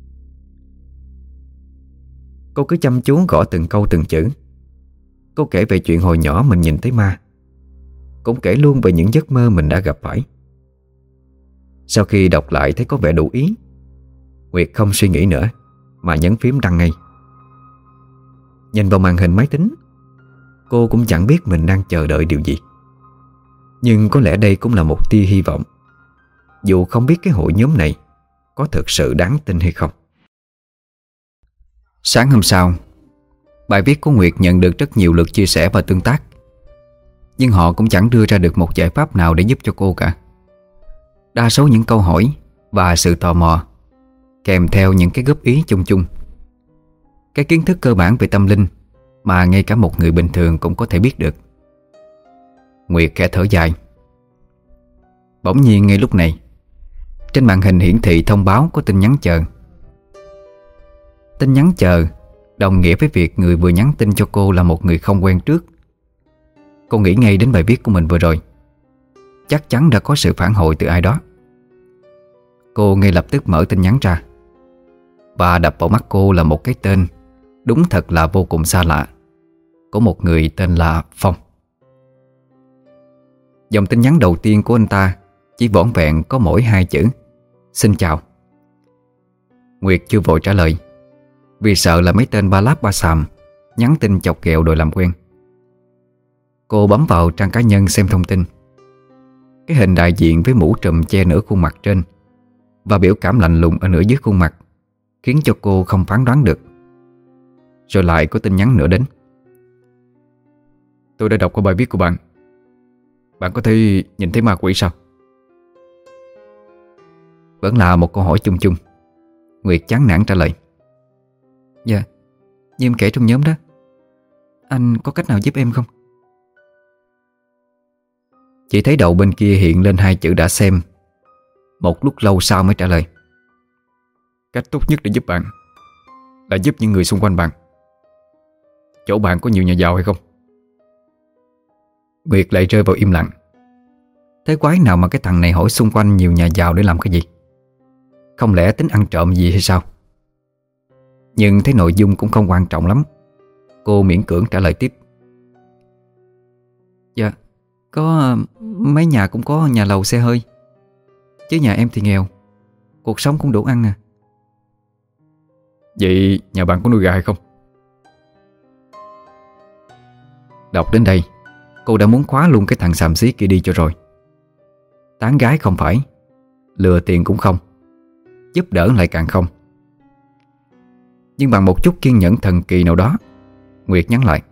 Cô cứ chăm chú gõ từng câu từng chữ. Cô kể về chuyện hồi nhỏ mình nhìn thấy ma, cũng kể luôn về những giấc mơ mình đã gặp phải. Sau khi đọc lại thấy có vẻ đủ ý, Nguyệt không suy nghĩ nữa mà nhấn phím đăng ngay. Nhìn vào màn hình máy tính, cô cũng chẳng biết mình đang chờ đợi điều gì. Nhưng có lẽ đây cũng là một tia hy vọng, dù không biết cái hội nhóm này có thực sự đáng tin hay không. Sáng hôm sau, bài viết của Nguyệt nhận được rất nhiều lượt chia sẻ và tương tác. Nhưng họ cũng chẳng đưa ra được một giải pháp nào để giúp cho cô cả. Đa số những câu hỏi và sự tò mò kèm theo những cái góp ý chung chung. Cái kiến thức cơ bản về tâm linh mà ngay cả một người bình thường cũng có thể biết được. Nguyệt khẽ thở dài. Bỗng nhiên ngay lúc này, trên màn hình hiển thị thông báo có tin nhắn chờ. Tin nhắn chờ đồng nghĩa với việc người vừa nhắn tin cho cô là một người không quen trước. Cô nghĩ ngay đến bài viết của mình vừa rồi. Chắc chắn đã có sự phản hồi từ ai đó. Cô ngay lập tức mở tin nhắn ra, và đập vào mắt cô là một cái tên đúng thật là vô cùng xa lạ, của một người tên là Phong. Dòng tin nhắn đầu tiên của anh ta chỉ vỏn vẹn có mỗi hai chữ: xin chào. Nguyệt chưa vội trả lời, vì sợ là mấy tên ba láp ba xàm nhắn tin chọc ghẹo đòi làm quen. Cô bấm vào trang cá nhân xem thông tin. Cái hình đại diện với mũ trùm che nửa khuôn mặt trên và biểu cảm lạnh lùng ở nửa dưới khuôn mặt khiến cho cô không phán đoán được. Rồi lại có tin nhắn nữa đến. Tôi đã đọc qua bài viết của bạn. Bạn có thể nhìn thấy ma quỷ sao? Vẫn là một câu hỏi chung chung. Nguyệt chán nản trả lời. Dạ, như em kể trong nhóm đó. Anh có cách nào giúp em không? Chỉ thấy đầu bên kia hiện lên hai chữ đã xem. Một lúc lâu sau mới trả lời. Cách tốt nhất để giúp bạn là giúp những người xung quanh bạn. Chỗ bạn có nhiều nhà giàu hay không? Nguyệt lại rơi vào im lặng. Thế quái nào mà cái thằng này hỏi xung quanh nhiều nhà giàu để làm cái gì? Không lẽ tính ăn trộm gì hay sao? Nhưng thấy nội dung cũng không quan trọng lắm, cô miễn cưỡng trả lời tiếp. Dạ, có mấy nhà cũng có nhà lầu xe hơi, chứ nhà em thì nghèo, cuộc sống cũng đủ ăn à. Vậy nhà bạn có nuôi gà hay không? Đọc đến đây, cô đã muốn khóa luôn cái thằng xàm xí kia đi cho rồi. Tán gái không phải, lừa tiền cũng không, giúp đỡ lại càng không. Nhưng bằng một chút kiên nhẫn thần kỳ nào đó, Nguyệt nhắn lại.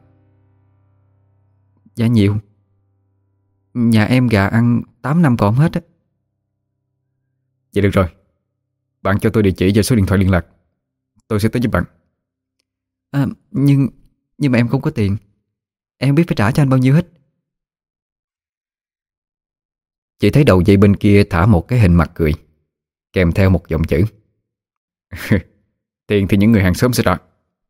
Dạ nhiều. Nhà em gà ăn tám năm còn hết á. Vậy được rồi, bạn cho tôi địa chỉ và số điện thoại liên lạc, tôi sẽ tới giúp bạn. À, nhưng Nhưng mà em không có tiền. Em không biết phải trả cho anh bao nhiêu hết. Chỉ thấy đầu dây bên kia thả một cái hình mặt cười, kèm theo một dòng chữ. Tiền thì những người hàng xóm sẽ trả.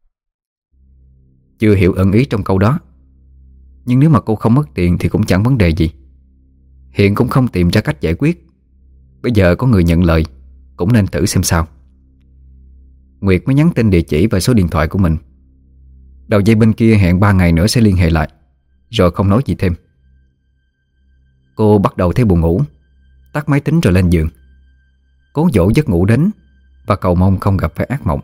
Chưa hiểu ẩn ý trong câu đó, nhưng nếu mà cô không mất tiền thì cũng chẳng vấn đề gì. Hiện cũng không tìm ra cách giải quyết. Bây giờ có người nhận lời, cũng nên thử xem sao. Nguyệt mới nhắn tin địa chỉ và số điện thoại của mình. Đầu dây bên kia hẹn ba ngày nữa sẽ liên hệ lại, rồi không nói gì thêm. Cô bắt đầu thấy buồn ngủ, tắt máy tính rồi lên giường, cố dỗ giấc ngủ đến, và cầu mong không gặp phải ác mộng.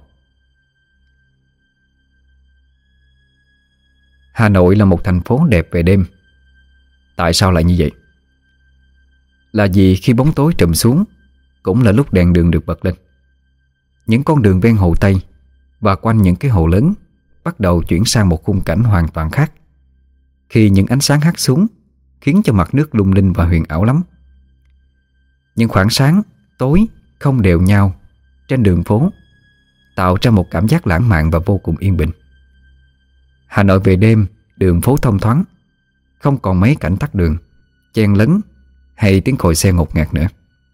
Hà Nội là một thành phố đẹp về đêm. Tại sao lại như vậy? Là vì khi bóng tối trùm xuống cũng là lúc đèn đường được bật lên. Những con đường ven hồ Tây và quanh những cái hồ lớn bắt đầu chuyển sang một khung cảnh hoàn toàn khác, khi những ánh sáng hắt xuống khiến cho mặt nước lung linh và huyền ảo lắm. Những khoảng sáng, tối không đều nhau trên đường phố tạo ra một cảm giác lãng mạn và vô cùng yên bình. Hà Nội về đêm, đường phố thông thoáng, không còn mấy cảnh tắc đường, chen lấn hay tiếng còi xe ngột ngạt nữa.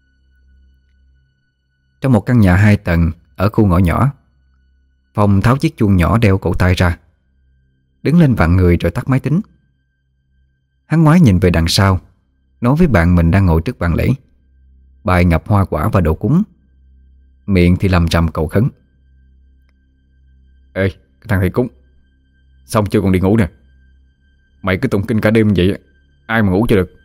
Trong một căn nhà hai tầng ở khu ngõ nhỏ, Phong tháo chiếc chuông nhỏ đeo cổ tay ra, đứng lên vặn người rồi tắt máy tính. Hắn ngoái nhìn về đằng sau, nói với bạn mình đang ngồi trước bàn lễ, bài ngập hoa quả và đồ cúng, miệng thì lầm rầm cầu khấn. Ê, cái thằng thầy cúng, xong chưa còn đi ngủ nè. Mày cứ tụng kinh cả đêm vậy, ai mà ngủ cho được.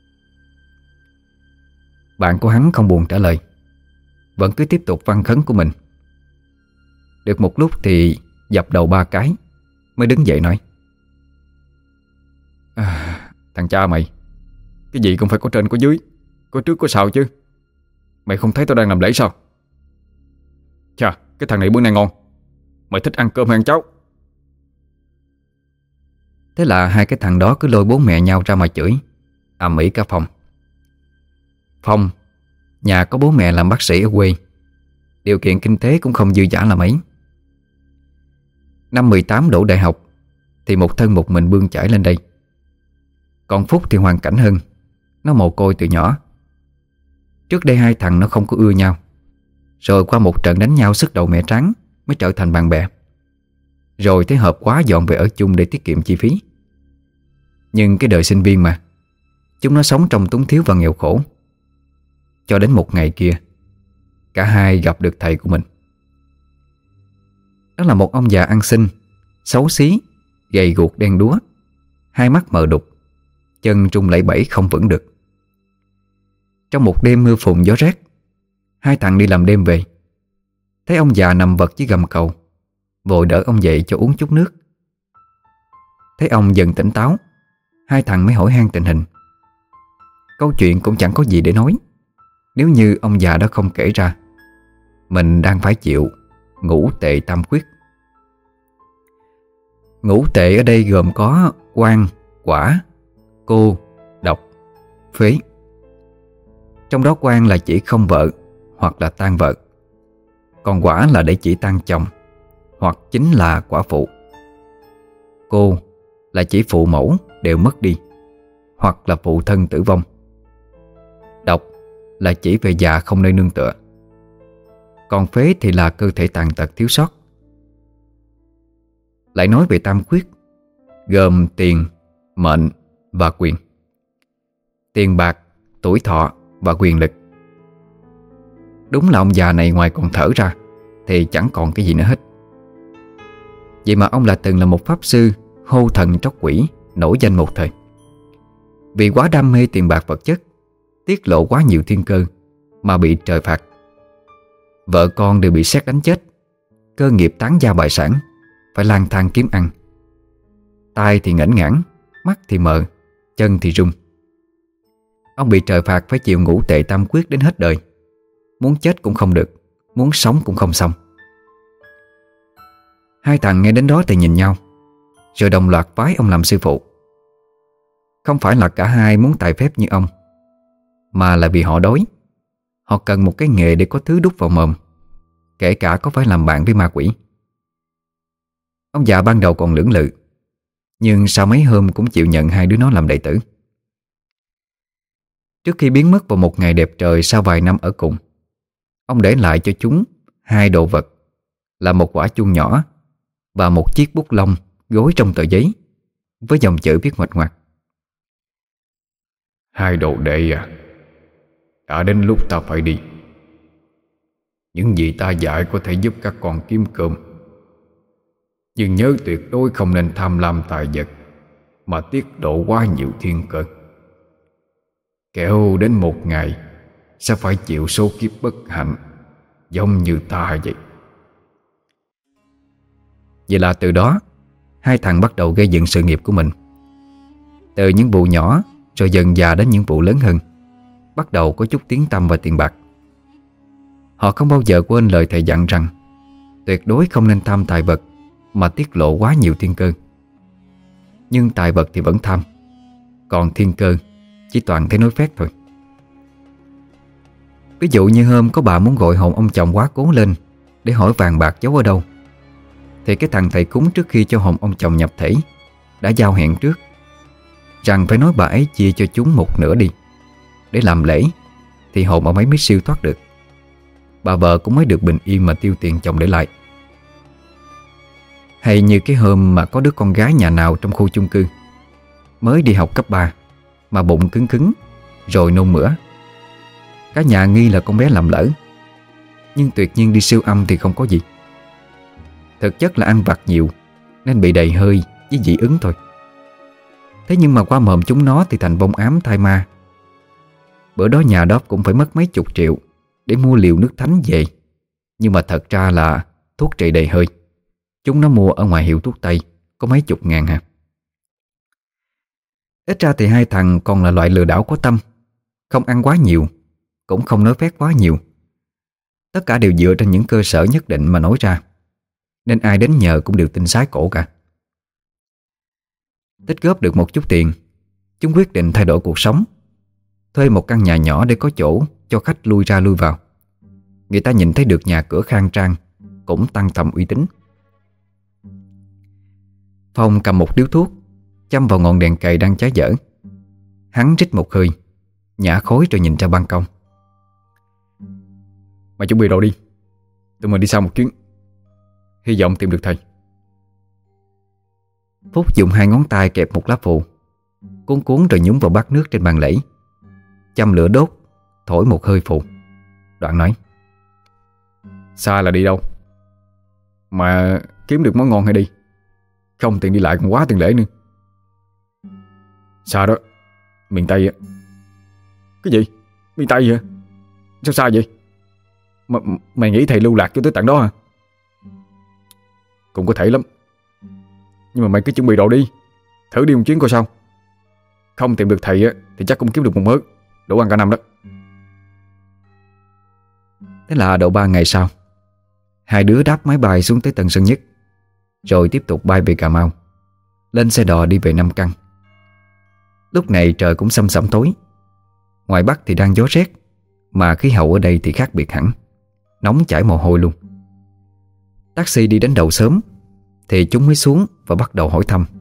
Bạn của hắn không buồn trả lời, vẫn cứ tiếp tục văn khấn của mình. Được một lúc thì dập đầu ba cái mới đứng dậy nói: à, Thằng cha mày, cái gì cũng phải có trên có dưới, có trước có sau chứ. Mày không thấy tao đang làm lễ sao? Chà, cái thằng này bữa nay ngon. Mày thích ăn cơm hay ăn cháo? Thế là hai cái thằng đó cứ lôi bố mẹ nhau ra mà chửi, ầm ĩ cả phòng. Phong, nhà có bố mẹ làm bác sĩ ở quê, điều kiện kinh tế cũng không dư dả là mấy. Năm mười tám đỗ đại học thì một thân một mình bươn chải lên đây. Còn Phúc thì hoàn cảnh hơn, nó mồ côi từ nhỏ. Trước đây hai thằng nó không có ưa nhau, rồi qua một trận đánh nhau sức đầu mẹ trắng mới trở thành bạn bè. Rồi thấy hợp quá dọn về ở chung để tiết kiệm chi phí. Nhưng cái đời sinh viên mà, chúng nó sống trong túng thiếu và nghèo khổ. Cho đến một ngày kia, cả hai gặp được thầy của mình. Đó là một ông già ăn xin, xấu xí, gầy guộc đen đúa, hai mắt mờ đục, chân trung lẩy bẩy không vững được. Trong một đêm mưa phùn gió rét, hai thằng đi làm đêm về, thấy ông già nằm vật dưới gầm cầu, vội đỡ ông dậy cho uống chút nước. Thấy ông dần tỉnh táo, hai thằng mới hỏi han tình hình. Câu chuyện cũng chẳng có gì để nói nếu như ông già đó không kể ra mình đang phải chịu ngũ tệ tam khuyết. Ngũ tệ ở đây gồm có quan, quả, cô, độc, phế. Trong đó quan là chỉ không vợ hoặc là tan vợ, còn quả là để chỉ tan chồng hoặc chính là quả phụ. Cô là chỉ phụ mẫu đều mất đi hoặc là phụ thân tử vong. Độc là chỉ về già không nơi nương tựa. Còn phế thì là cơ thể tàn tật thiếu sót. Lại nói về tam khuyết, gồm tiền, mệnh và quyền. Tiền bạc, tuổi thọ và quyền lực. Đúng là ông già này ngoài còn thở ra thì chẳng còn cái gì nữa hết. Vậy mà ông là từng là một pháp sư hô thần tróc quỷ nổi danh một thời. Vì quá đam mê tiền bạc vật chất, tiết lộ quá nhiều thiên cơ mà bị trời phạt. Vợ con đều bị sét đánh chết, cơ nghiệp tán gia bại sản, phải lang thang kiếm ăn. Tai thì ngẩn ngãn, mắt thì mờ, chân thì rung. Ông bị trời phạt phải chịu ngũ tệ tam khuyết đến hết đời. Muốn chết cũng không được, muốn sống cũng không xong. Hai thằng nghe đến đó thì nhìn nhau, rồi đồng loạt vái ông làm sư phụ. Không phải là cả hai muốn tài phép như ông, mà là vì họ đói. Họ cần một cái nghề để có thứ đút vào mồm, kể cả có phải làm bạn với ma quỷ. Ông già ban đầu còn lưỡng lự, nhưng sau mấy hôm cũng chịu nhận hai đứa nó làm đệ tử. Trước khi biến mất vào một ngày đẹp trời sau vài năm ở cùng, ông để lại cho chúng hai đồ vật, là một quả chuông nhỏ và một chiếc bút lông gối trong tờ giấy với dòng chữ viết ngoạch ngoạc: Hai đồ đệ à, đã đến lúc ta phải đi. Những gì ta dạy có thể giúp các con kiếm cơm, nhưng nhớ tuyệt đối không nên tham lam tài vật mà tiết lộ quá nhiều thiên cơ. Kẻo đến một ngày sẽ phải chịu số kiếp bất hạnh giống như ta vậy. Vậy là từ đó hai thằng bắt đầu gây dựng sự nghiệp của mình. Từ những vụ nhỏ rồi dần dà đến những vụ lớn hơn, bắt đầu có chút tiếng tăm và tiền bạc. Họ không bao giờ quên lời thầy dặn rằng tuyệt đối không nên tham tài vật mà tiết lộ quá nhiều thiên cơ. Nhưng tài vật thì vẫn tham, còn thiên cơ chỉ toàn thấy nói phét thôi. Ví dụ như hôm có bà muốn gọi hồn ông chồng quá cố lên để hỏi vàng bạc giấu ở đâu, thì cái thằng thầy cúng trước khi cho hồn ông chồng nhập thể đã giao hẹn trước rằng phải nói bà ấy chia cho chúng một nửa đi, để làm lễ thì hồn ông ấy mới siêu thoát được. Bà vợ cũng mới được bình yên mà tiêu tiền chồng để lại. Hay như cái hôm mà có đứa con gái nhà nào trong khu chung cư mới đi học cấp ba mà bụng cứng cứng rồi nôn mửa. Cả nhà nghi là con bé làm lỡ, nhưng tuyệt nhiên đi siêu âm thì không có gì. Thực chất là ăn vặt nhiều nên bị đầy hơi với dị ứng thôi. Thế nhưng mà qua mồm chúng nó thì thành bông ám thai ma. Bữa đó nhà đó cũng phải mất mấy chục triệu để mua liều nước thánh về, nhưng mà thật ra là thuốc trị đầy hơi. Chúng nó mua ở ngoài hiệu thuốc Tây có mấy chục ngàn hả. Ít ra thì hai thằng còn là loại lừa đảo có tâm, không ăn quá nhiều, cũng không nói phét quá nhiều. Tất cả đều dựa trên những cơ sở nhất định mà nói ra, nên ai đến nhờ cũng đều tin sái cổ cả. Tích góp được một chút tiền, chúng quyết định thay đổi cuộc sống, thuê một căn nhà nhỏ để có chỗ cho khách lui ra lui vào. Người ta nhìn thấy được nhà cửa khang trang cũng tăng tầm uy tín. Phong cầm một điếu thuốc châm vào ngọn đèn cầy đang cháy dở. Hắn rít một hơi, nhả khói rồi nhìn ra ban công. Mày chuẩn bị đồ đi, tụi mình đi sau một chuyến, hy vọng tìm được thầy. Phúc dùng hai ngón tay kẹp một lá phù, cuốn cuốn rồi nhúng vào bát nước trên bàn lễ, châm lửa đốt, thổi một hơi phù. Đoạn nói: Xa là đi đâu mà kiếm được món ngon hay đi, không tiền đi lại còn quá tiền lễ nữa. Xa đó, miền Tây á. Cái gì? Miền Tây hả? Sao xa vậy? M mày nghĩ thầy lưu lạc cho tới tận đó hả? Cũng có thể lắm, nhưng mà mày cứ chuẩn bị đồ đi, thử đi một chuyến coi sao. Không tìm được thầy á thì chắc cũng kiếm được một mớ đủ ăn cả năm đó. Thế là độ ba ngày sau, hai đứa đáp máy bay xuống tới Tân Sơn Nhất, rồi tiếp tục bay về Cà Mau, lên xe đò đi về Nam Căn. Lúc này trời cũng săm sẩm tối. Ngoài Bắc thì đang gió rét, mà khí hậu ở đây thì khác biệt hẳn, nóng chảy mồ hôi luôn. Taxi đi đến đầu sớm thì chúng mới xuống và bắt đầu hỏi thăm.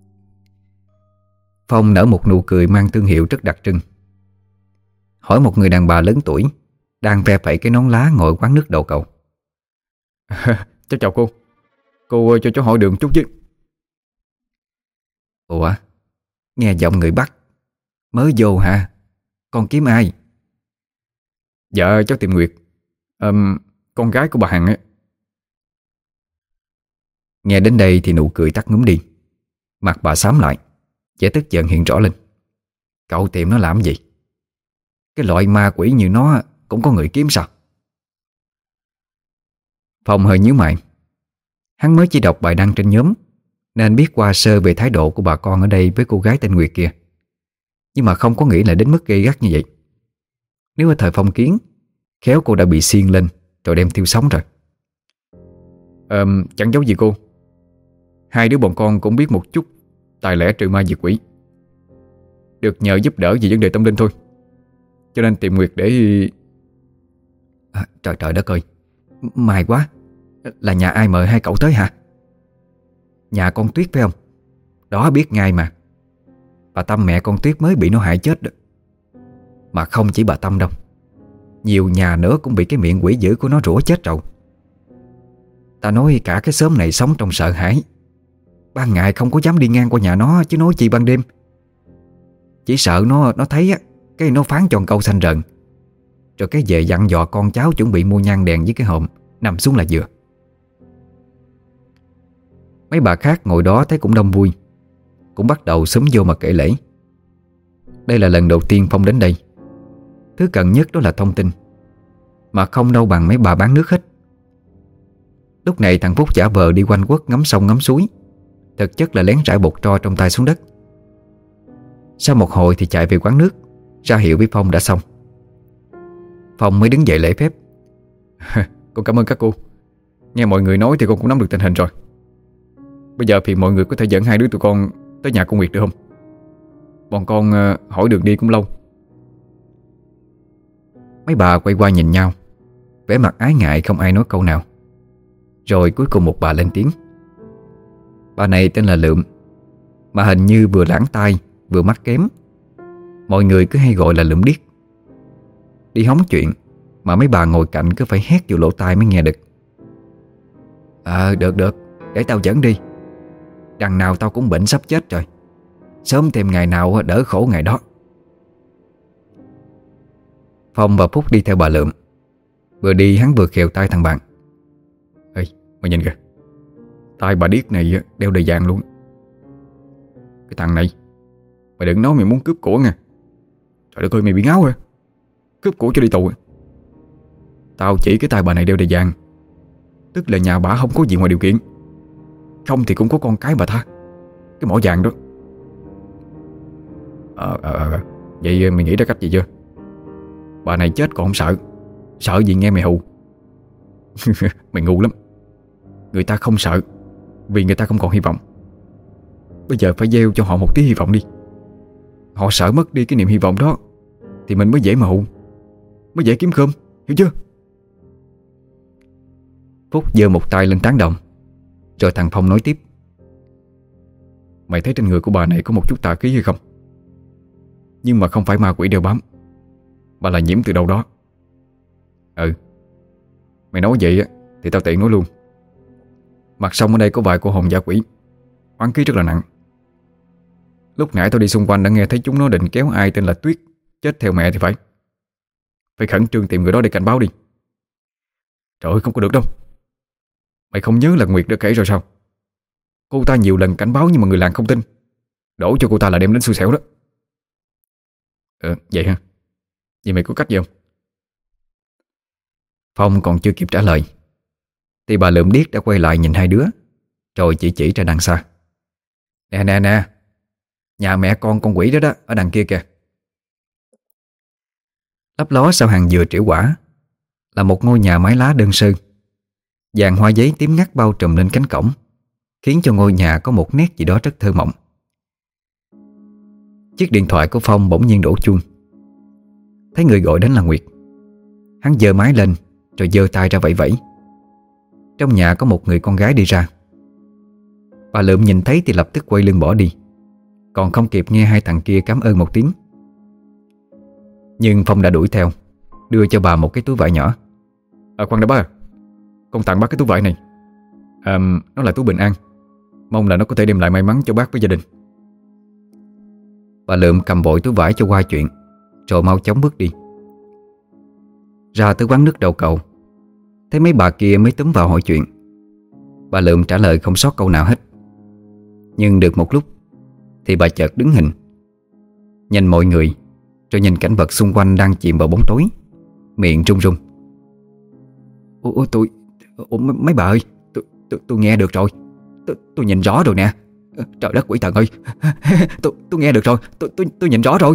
Phong nở một nụ cười mang thương hiệu rất đặc trưng, hỏi một người đàn bà lớn tuổi đang ve phẩy cái nón lá ngồi quán nước đầu cầu. Cháu chào cô. Cô cho cháu hỏi đường chút chứ. Ủa, nghe giọng người Bắc, mới vô hả? Con kiếm ai? Dạ cháu tìm Nguyệt, um, con gái của bà Hằng ấy. Nghe đến đây thì nụ cười tắt ngúm đi. Mặt bà xám lại, vẻ tức giận hiện rõ lên. Cậu tìm nó làm gì? Cái loại ma quỷ như nó cũng có người kiếm sao? Phong hơi nhíu mày. Hắn mới chỉ đọc bài đăng trên nhóm nên biết qua sơ về thái độ của bà con ở đây với cô gái tên Nguyệt kia, nhưng mà không có nghĩ là đến mức gây gắt như vậy. Nếu ở thời phong kiến, khéo cô đã bị xiên lên rồi đem thiêu sống rồi. Ờ, chẳng giấu gì cô, hai đứa bọn con cũng biết một chút tài lẻ trừ ma diệt quỷ, được nhờ giúp đỡ về vấn đề tâm linh thôi, cho nên tìm Nguyệt để... À, trời trời đất ơi, may quá. Là nhà ai mời hai cậu tới hả? Nhà con Tuyết phải không? Đó biết ngay mà. Bà Tâm mẹ con Tuyết mới bị nó hại chết đó. Mà không chỉ bà Tâm đâu, nhiều nhà nữa cũng bị cái miệng quỷ dữ của nó rủa chết rồi. Ta nói cả cái xóm này sống trong sợ hãi, ban ngày không có dám đi ngang qua nhà nó, chứ nói chi ban đêm. Chỉ sợ nó nó thấy á, cái nó phán cho một câu xanh rợn, rồi cái về dặn dò con cháu chuẩn bị mua nhang đèn với cái hòm, nằm xuống là vừa. Mấy bà khác ngồi đó thấy cũng đông vui, cũng bắt đầu xúm vô mà kể lể. Đây là lần đầu tiên Phong đến đây. Thứ cần nhất đó là thông tin. mà không đâu bằng mấy bà bán nước hết. Lúc này thằng Phúc giả vờ đi quanh quất ngắm sông ngắm suối, thực chất là lén rải bột tro trong tay xuống đất. Sau một hồi thì chạy về quán nước, ra hiệu với Phong đã xong. Phong mới đứng dậy lễ phép. Con cảm ơn các cô. Nghe mọi người nói thì con cũng nắm được tình hình rồi. Bây giờ thì mọi người có thể dẫn hai đứa tụi con tới nhà cô Nguyệt được không? Bọn con uh, hỏi đường đi cũng lâu. Mấy bà quay qua nhìn nhau, vẻ mặt ái ngại không ai nói câu nào. Rồi cuối cùng một bà lên tiếng. Bà này tên là Lượm, mà hình như vừa lãng tai vừa mắt kém. Mọi người cứ hay gọi là Lượm điếc. Đi hóng chuyện mà mấy bà ngồi cạnh cứ phải hét vô lỗ tai mới nghe được. Ờ được được, để tao dẫn đi. Đằng nào tao cũng bệnh sắp chết rồi, sớm thêm ngày nào đỡ khổ ngày đó. Phong và Phúc đi theo bà Lượm. Vừa đi hắn vừa khều tay thằng bạn. Ê, mày nhìn kìa, tai bà điếc này đeo đầy vàng luôn. Cái thằng này, mày đừng nói mày muốn cướp của nha. Trời đất ơi, mày bị ngáo rồi. Cướp của cho đi tù. Tao chỉ cái tai bà này đeo đầy vàng, tức là nhà bà không có gì ngoài điều kiện. Không thì cũng có con cái bà tha. Cái mỏ vàng đó. Ờ ờ ờ Vậy mày nghĩ ra cách gì chưa? Bà này chết còn không sợ. Sợ gì nghe mày hù. Mày ngu lắm. Người ta không sợ vì người ta không còn hy vọng. Bây giờ phải gieo cho họ một tí hy vọng đi. Họ sợ mất đi cái niềm hy vọng đó thì mình mới dễ mà hù, mới dễ kiếm cơm, hiểu chưa? Phúc giơ một tay lên trán đồng. Rồi thằng Phong nói tiếp. Mày thấy trên người của bà này có một chút tà khí hay không? Nhưng mà không phải ma quỷ đeo bám, mà là nhiễm từ đâu đó. Ừ, mày nói vậy thì tao tiện nói luôn. Mặt sông ở đây có vài cô hồn dã quỷ, oán khí rất là nặng. Lúc nãy tao đi xung quanh đã nghe thấy chúng nó định kéo ai tên là Tuyết chết theo mẹ thì phải. Phải khẩn trương tìm người đó để cảnh báo đi. Trời ơi, không có được đâu. Mày không nhớ là Nguyệt đã kể rồi sao? Cô ta nhiều lần cảnh báo nhưng mà người làng không tin, đổ cho cô ta là đem đến xui xẻo đó. Ờ, vậy hả? Vậy mày có cách gì không? Phong còn chưa kịp trả lời thì bà Lượm điếc đã quay lại nhìn hai đứa, rồi chỉ chỉ ra đằng xa. Nè nè nè, nhà mẹ con con quỷ đó đó, ở đằng kia kìa. Lấp ló sau hàng dừa trĩu quả là một ngôi nhà mái lá đơn sơ. Dàn hoa giấy tím ngắt bao trùm lên cánh cổng, khiến cho ngôi nhà có một nét gì đó rất thơ mộng. Chiếc điện thoại của Phong bỗng nhiên đổ chuông. Thấy người gọi đến là Nguyệt. Hắn giơ máy lên rồi giơ tay ra vẫy vẫy. Trong nhà có một người con gái đi ra. Bà Lượm nhìn thấy thì lập tức quay lưng bỏ đi, còn không kịp nghe hai thằng kia cảm ơn một tiếng. Nhưng Phong đã đuổi theo, đưa cho bà một cái túi vải nhỏ. À khoan đã bác à, con tặng bác cái túi vải này. À, nó là túi bình an, mong là nó có thể đem lại may mắn cho bác với gia đình. Bà Lượm cầm vội túi vải cho qua chuyện, rồi mau chóng bước đi. Ra tới quán nước đầu cầu, thấy mấy bà kia mới túm vào hỏi chuyện. Bà Lượm trả lời không sót câu nào hết. Nhưng được một lúc thì bà chợt đứng hình, nhìn mọi người, rồi nhìn cảnh vật xung quanh đang chìm vào bóng tối, miệng run run. Ủa, ủa tôi ủa, mấy bà ơi, tôi, tôi, tôi nghe được rồi. Tôi, tôi nhìn rõ rồi nè. Trời đất quỷ thần ơi, tôi, tôi nghe được rồi. Tôi, tôi, tôi nhìn rõ rồi.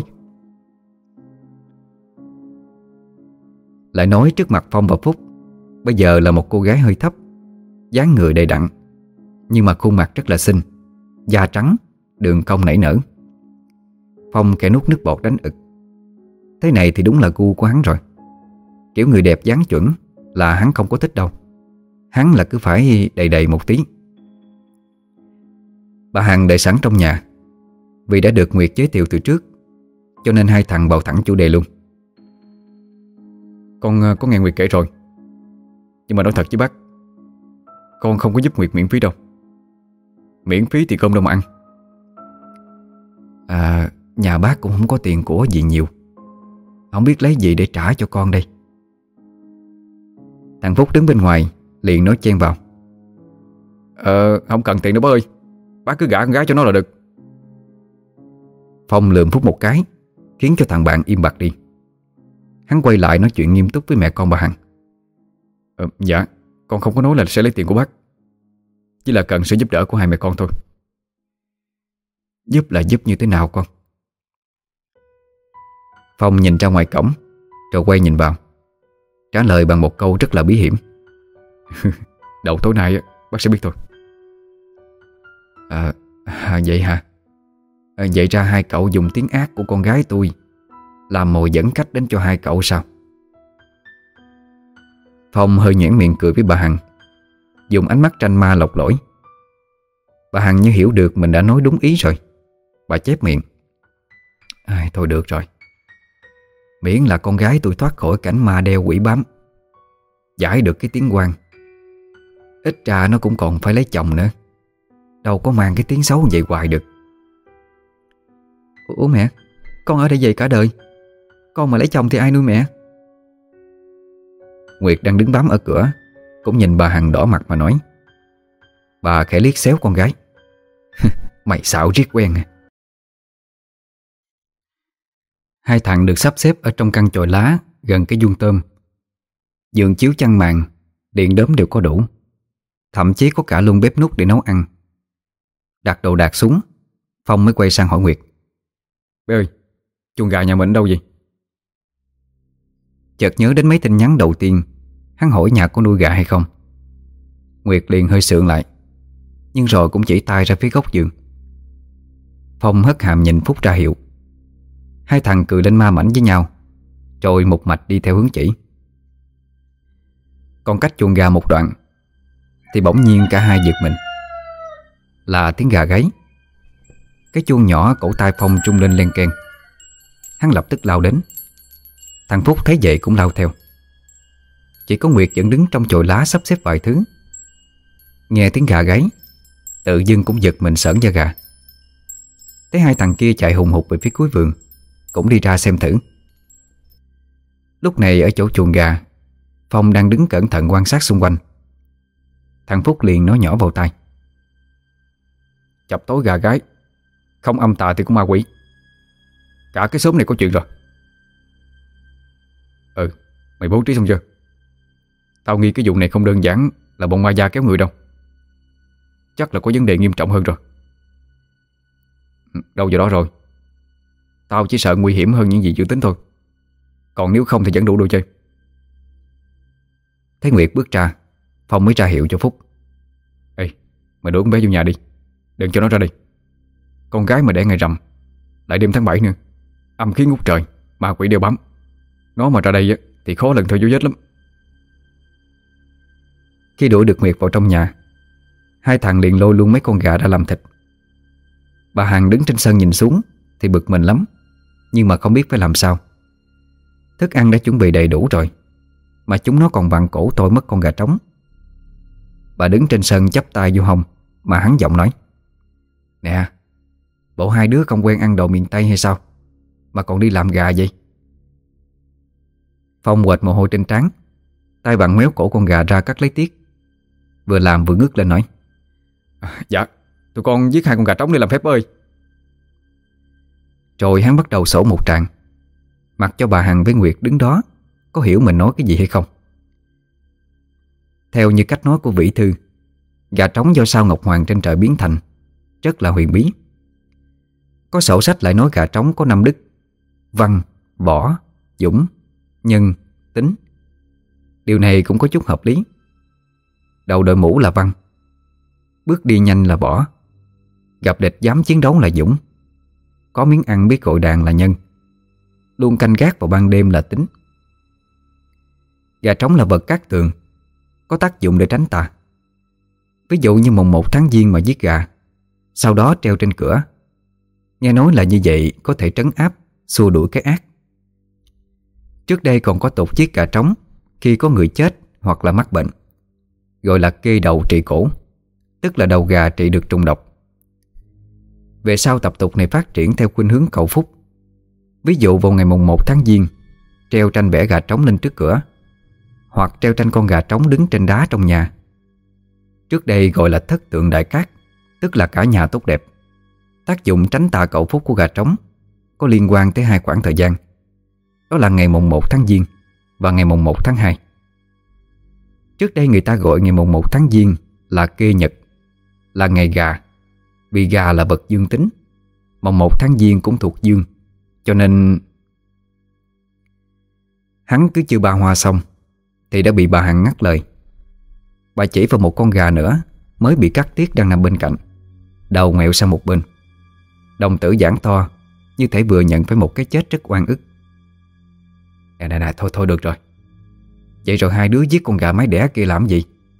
Lại nói trước mặt Phong và Phúc bây giờ là một cô gái hơi thấp, dáng người đầy đặn, nhưng mà khuôn mặt rất là xinh, da trắng, đường cong nảy nở. Phong kẻ nuốt nước bọt đánh ực. Thế này thì đúng là gu của hắn rồi. Kiểu người đẹp dáng chuẩn là hắn không có thích đâu. Hắn là cứ phải đầy đầy một tí. Bà Hằng đợi sẵn trong nhà. Vì đã được Nguyệt giới thiệu từ trước, cho nên hai thằng vào thẳng chủ đề luôn. Con có nghe Nguyệt kể rồi, nhưng mà nói thật với bác, con không có giúp Nguyệt miễn phí đâu. Miễn phí thì cơm đâu mà ăn. À, nhà bác cũng không có tiền của gì nhiều, không biết lấy gì để trả cho con đây. Thằng Phúc đứng bên ngoài liền nói chen vào. Ờ, không cần tiền đâu bác ơi, bác cứ gả con gái cho nó là được. Phong lườm Phúc một cái, khiến cho thằng bạn im bặt đi. Hắn quay lại nói chuyện nghiêm túc với mẹ con bà Hằng. Ờ, dạ, con không có nói là sẽ lấy tiền của bác, chỉ là cần sự giúp đỡ của hai mẹ con thôi. Giúp là giúp như thế nào con? Phong nhìn ra ngoài cổng rồi quay nhìn vào, trả lời bằng một câu rất là bí hiểm. Đậu tối nay bác sẽ biết thôi. À, à vậy hả? À, vậy ra hai cậu dùng tiếng ác của con gái tôi làm mồi dẫn khách đến cho hai cậu sao? Phong hơi nhoẻn miệng cười với bà Hằng, dùng ánh mắt tranh ma lọc lỗi. Bà Hằng như hiểu được mình đã nói đúng ý rồi. Bà chép miệng. À, thôi được rồi, miễn là con gái tôi thoát khỏi cảnh ma đeo quỷ bám, giải được cái tiếng oan, ít ra nó cũng còn phải lấy chồng nữa, đâu có mang cái tiếng xấu vậy hoài được. Ủa mẹ, con ở đây vậy cả đời, con mà lấy chồng thì ai nuôi mẹ? Nguyệt đang đứng bám ở cửa cũng nhìn bà Hằng đỏ mặt mà nói. Bà khẽ liếc xéo con gái. Mày xạo riết quen à. Hai thằng được sắp xếp ở trong căn chòi lá gần cái vuông tôm. Giường chiếu chăn màn, điện đóm đều có đủ, thậm chí có cả luôn bếp nút để nấu ăn. Đặt đồ đạc xuống, Phong mới quay sang hỏi Nguyệt. Bé ơi, chuồng gà nhà mình đâu vậy? Chợt nhớ đến mấy tin nhắn đầu tiên, hắn hỏi nhà có nuôi gà hay không. Nguyệt liền hơi sượng lại, nhưng rồi cũng chỉ tay ra phía góc giường. Phong hất hàm nhìn Phúc ra hiệu. Hai thằng cười lên ma mảnh với nhau, rồi một mạch đi theo hướng chỉ. Còn cách chuồng gà một đoạn thì bỗng nhiên cả hai giật mình. Là tiếng gà gáy. Cái chuông nhỏ cổ tai Phong trung lên len keng. Hắn lập tức lao đến. Thằng Phúc thấy vậy cũng lao theo. Chỉ có Nguyệt vẫn đứng trong chòi lá sắp xếp vài thứ. Nghe tiếng gà gáy, tự dưng cũng giật mình sởn da gà. Thấy hai thằng kia chạy hùng hục về phía cuối vườn, cũng đi ra xem thử. Lúc này ở chỗ chuồng gà, Phong đang đứng cẩn thận quan sát xung quanh. Thằng Phúc liền nói nhỏ vào tai. Chập tối gà gái, không âm tà thì cũng ma quỷ. Cả cái xóm này có chuyện rồi. Ừ, mày bố trí xong chưa? Tao nghĩ cái vụ này không đơn giản là bọn ma da kéo người đâu. Chắc là có vấn đề nghiêm trọng hơn rồi. Đâu vào đó rồi. Tao chỉ sợ nguy hiểm hơn những gì dự tính thôi. Còn nếu không thì vẫn đủ đồ chơi. Thấy Nguyệt bước ra, Phong mới ra hiệu cho Phúc. Ê, mày đuổi con bé vô nhà đi, đừng cho nó ra đây. Con gái mà để ngày rằm, lại đêm tháng bảy nữa, âm khí ngút trời, ma quỷ đeo bám. Nó mà ra đây thì khó lần theo dấu vết lắm. Khi đuổi được Nguyệt vào trong nhà, hai thằng liền lôi luôn mấy con gà đã làm thịt. Bà Hằng đứng trên sân nhìn xuống thì bực mình lắm, nhưng mà không biết phải làm sao. Thức ăn đã chuẩn bị đầy đủ rồi, mà chúng nó còn vặn cổ tôi mất con gà trống. Bà đứng trên sân chắp tay vô hông mà hắn giọng nói. Nè, bộ hai đứa không quen ăn đồ miền Tây hay sao mà còn đi làm gà vậy? Phong quệt mồ hôi trên trán, tay vặn méo cổ con gà ra cắt lấy tiết. Vừa làm vừa ngước lên nói. À, dạ, tụi con giết hai con gà trống để làm phép ơi. Rồi hắn bắt đầu sổ một tràng, mặc cho bà Hằng với Nguyệt đứng đó có hiểu mình nói cái gì hay không. Theo như cách nói của Vĩ Thư, gà trống do sao Ngọc Hoàng trên trời biến thành rất là huyền bí. Có sổ sách lại nói gà trống có năm đức: văn, võ, dũng, nhân, tính. Điều này cũng có chút hợp lý. Đầu đội mũ là văn, bước đi nhanh là võ, gặp địch dám chiến đấu là dũng, có miếng ăn biết gọi đàn là nhân, luôn canh gác vào ban đêm là tính. Gà trống là vật cát tường, có tác dụng để tránh tà. Ví dụ như mùng một tháng Giêng mà giết gà, sau đó treo trên cửa, nghe nói là như vậy có thể trấn áp, xua đuổi cái ác. Trước đây còn có tục giết gà trống khi có người chết hoặc là mắc bệnh, gọi là kê đầu trị cổ, tức là đầu gà trị được trùng độc. Về sau tập tục này phát triển theo khuynh hướng cầu phúc. Ví dụ vào ngày mùng một tháng Giêng, treo tranh vẽ gà trống lên trước cửa, hoặc treo tranh con gà trống đứng trên đá trong nhà. Trước đây gọi là thất tượng đại cát, tức là cả nhà tốt đẹp. Tác dụng tránh tà cầu phúc của gà trống có liên quan tới hai khoảng thời gian, đó là ngày mùng một tháng Giêng và ngày mùng một tháng hai. Trước đây người ta gọi ngày mùng một tháng Giêng là kê nhật, là ngày gà, vì gà là vật dương tính. Mồng một tháng Giêng cũng thuộc dương, cho nên... Hắn cứ chưa ba hoa xong thì đã bị bà Hằng ngắt lời. Bà chỉ vào một con gà nữa mới bị cắt tiết đang nằm bên cạnh, đầu ngoẹo sang một bên, đồng tử giãn to, như thể vừa nhận phải một cái chết rất oan ức. Nè nè nè, thôi thôi được rồi. Vậy rồi hai đứa giết con gà mái đẻ kia làm gì?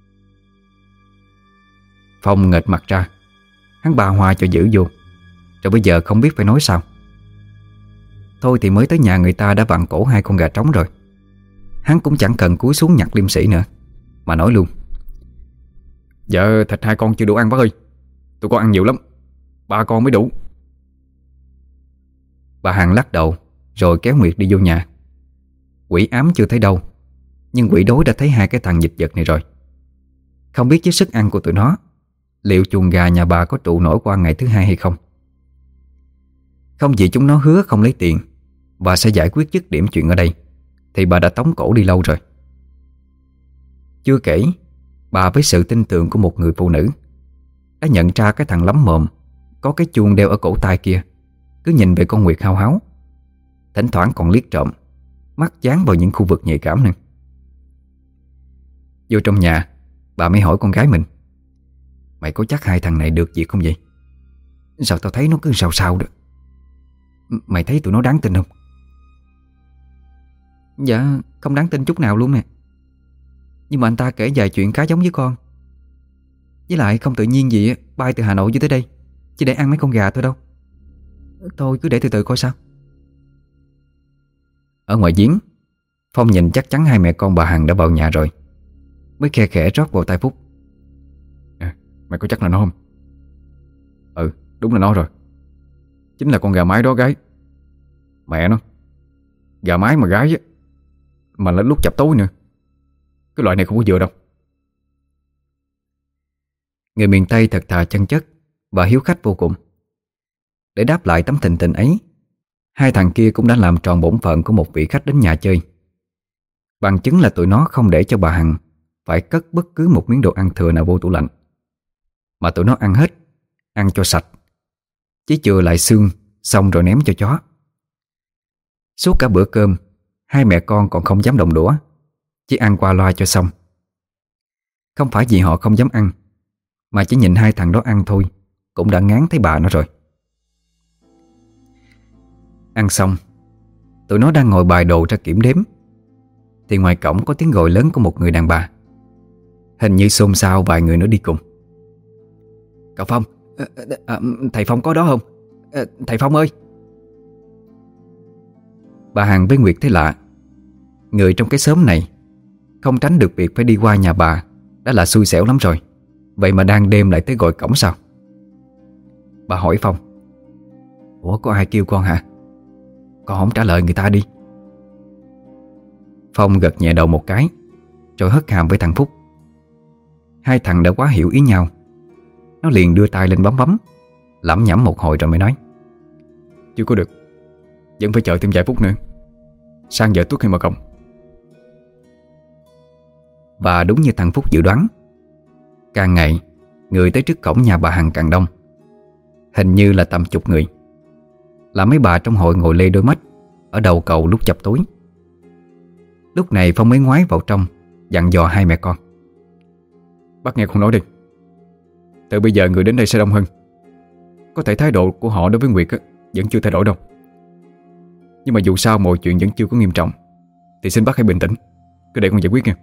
Phong nghệt mặt ra. Hắn ba hoa cho dữ vô, rồi bây giờ không biết phải nói sao. Thôi thì mới tới nhà người ta đã vặn cổ hai con gà trống rồi, hắn cũng chẳng cần cúi xuống nhặt liêm sĩ nữa, mà nói luôn: Dạ thịt hai con chưa đủ ăn bác ơi. Tụi con ăn nhiều lắm, ba con mới đủ. Bà Hằng lắc đầu rồi kéo Nguyệt đi vô nhà. Quỷ ám chưa thấy đâu, nhưng quỷ đối đã thấy hai cái thằng dịch vật này rồi. Không biết với sức ăn của tụi nó, liệu chuồng gà nhà bà có trụ nổi qua ngày thứ hai hay không. Không vì chúng nó hứa không lấy tiền và sẽ giải quyết dứt điểm chuyện ở đây, thì bà đã tống cổ đi lâu rồi. Chưa kể, bà với sự tin tưởng của một người phụ nữ đã nhận ra cái thằng lắm mồm có cái chuông đeo ở cổ tay kia cứ nhìn về con Nguyệt hao háo, thỉnh thoảng còn liếc trộm, mắt dán vào những khu vực nhạy cảm nữa. Vô trong nhà, bà mới hỏi con gái mình: Mày có chắc hai thằng này được việc không vậy? Sao tao thấy nó cứ sao sao đó. Mày thấy tụi nó đáng tin không? Dạ không đáng tin chút nào luôn nè. Nhưng mà anh ta kể vài chuyện khá giống với con. Với lại không tự nhiên gì bay từ Hà Nội vô tới đây chỉ để ăn mấy con gà thôi đâu. Thôi cứ để từ từ coi sao. Ở ngoài giếng, Phong nhìn chắc chắn hai mẹ con bà Hằng đã vào nhà rồi, mới khe khẽ rót vào tai Phúc: à, Mày có chắc là nó không? Ừ, đúng là nó rồi. Chính là con gà mái đó gái. Mẹ nó, gà mái mà gái á, mà là lúc chập tối nữa. Cái loại này không có vừa đâu. Người miền Tây thật thà chân chất và hiếu khách vô cùng. Để đáp lại tấm tình tình ấy, hai thằng kia cũng đã làm tròn bổn phận của một vị khách đến nhà chơi. Bằng chứng là tụi nó không để cho bà Hằng phải cất bất cứ một miếng đồ ăn thừa nào vô tủ lạnh, mà tụi nó ăn hết, ăn cho sạch, chỉ chừa lại xương xong rồi ném cho chó. Suốt cả bữa cơm, hai mẹ con còn không dám động đũa, chỉ ăn qua loa cho xong. Không phải vì họ không dám ăn, mà chỉ nhìn hai thằng đó ăn thôi cũng đã ngán thấy bà nó rồi. Ăn xong, tụi nó đang ngồi bài đồ ra kiểm đếm, thì ngoài cổng có tiếng gọi lớn của một người đàn bà. Hình như xôn xao vài người nữa đi cùng. Cậu Phong, à, thầy Phong có đó không? À, thầy Phong ơi! Bà Hằng với Nguyệt thấy lạ. Người trong cái xóm này không tránh được việc phải đi qua nhà bà đã là xui xẻo lắm rồi, vậy mà đang đêm lại tới gọi cổng sao? Bà hỏi Phong: Ủa có ai kêu con hả? Con không trả lời người ta đi. Phong gật nhẹ đầu một cái, rồi hất hàm với thằng Phúc. Hai thằng đã quá hiểu ý nhau. Nó liền đưa tay lên bấm bấm, lẩm nhẩm một hồi rồi mới nói: Chưa có được, vẫn phải chờ thêm vài phút nữa, sang giờ tuất hay mà không. Và đúng như thằng Phúc dự đoán, càng ngày người tới trước cổng nhà bà Hằng càng đông. Hình như là tầm chục người, là mấy bà trong hội ngồi lê đôi mắt ở đầu cầu lúc chập tối. Lúc này Phong mới ngoái vào trong, dặn dò hai mẹ con: Bác nghe con nói đi. Từ bây giờ người đến đây sẽ đông hơn. Có thể thái độ của họ đối với Nguyệt á, vẫn chưa thay đổi đâu. Nhưng mà dù sao mọi chuyện vẫn chưa có nghiêm trọng, thì xin bác hãy bình tĩnh, cứ để con giải quyết nha.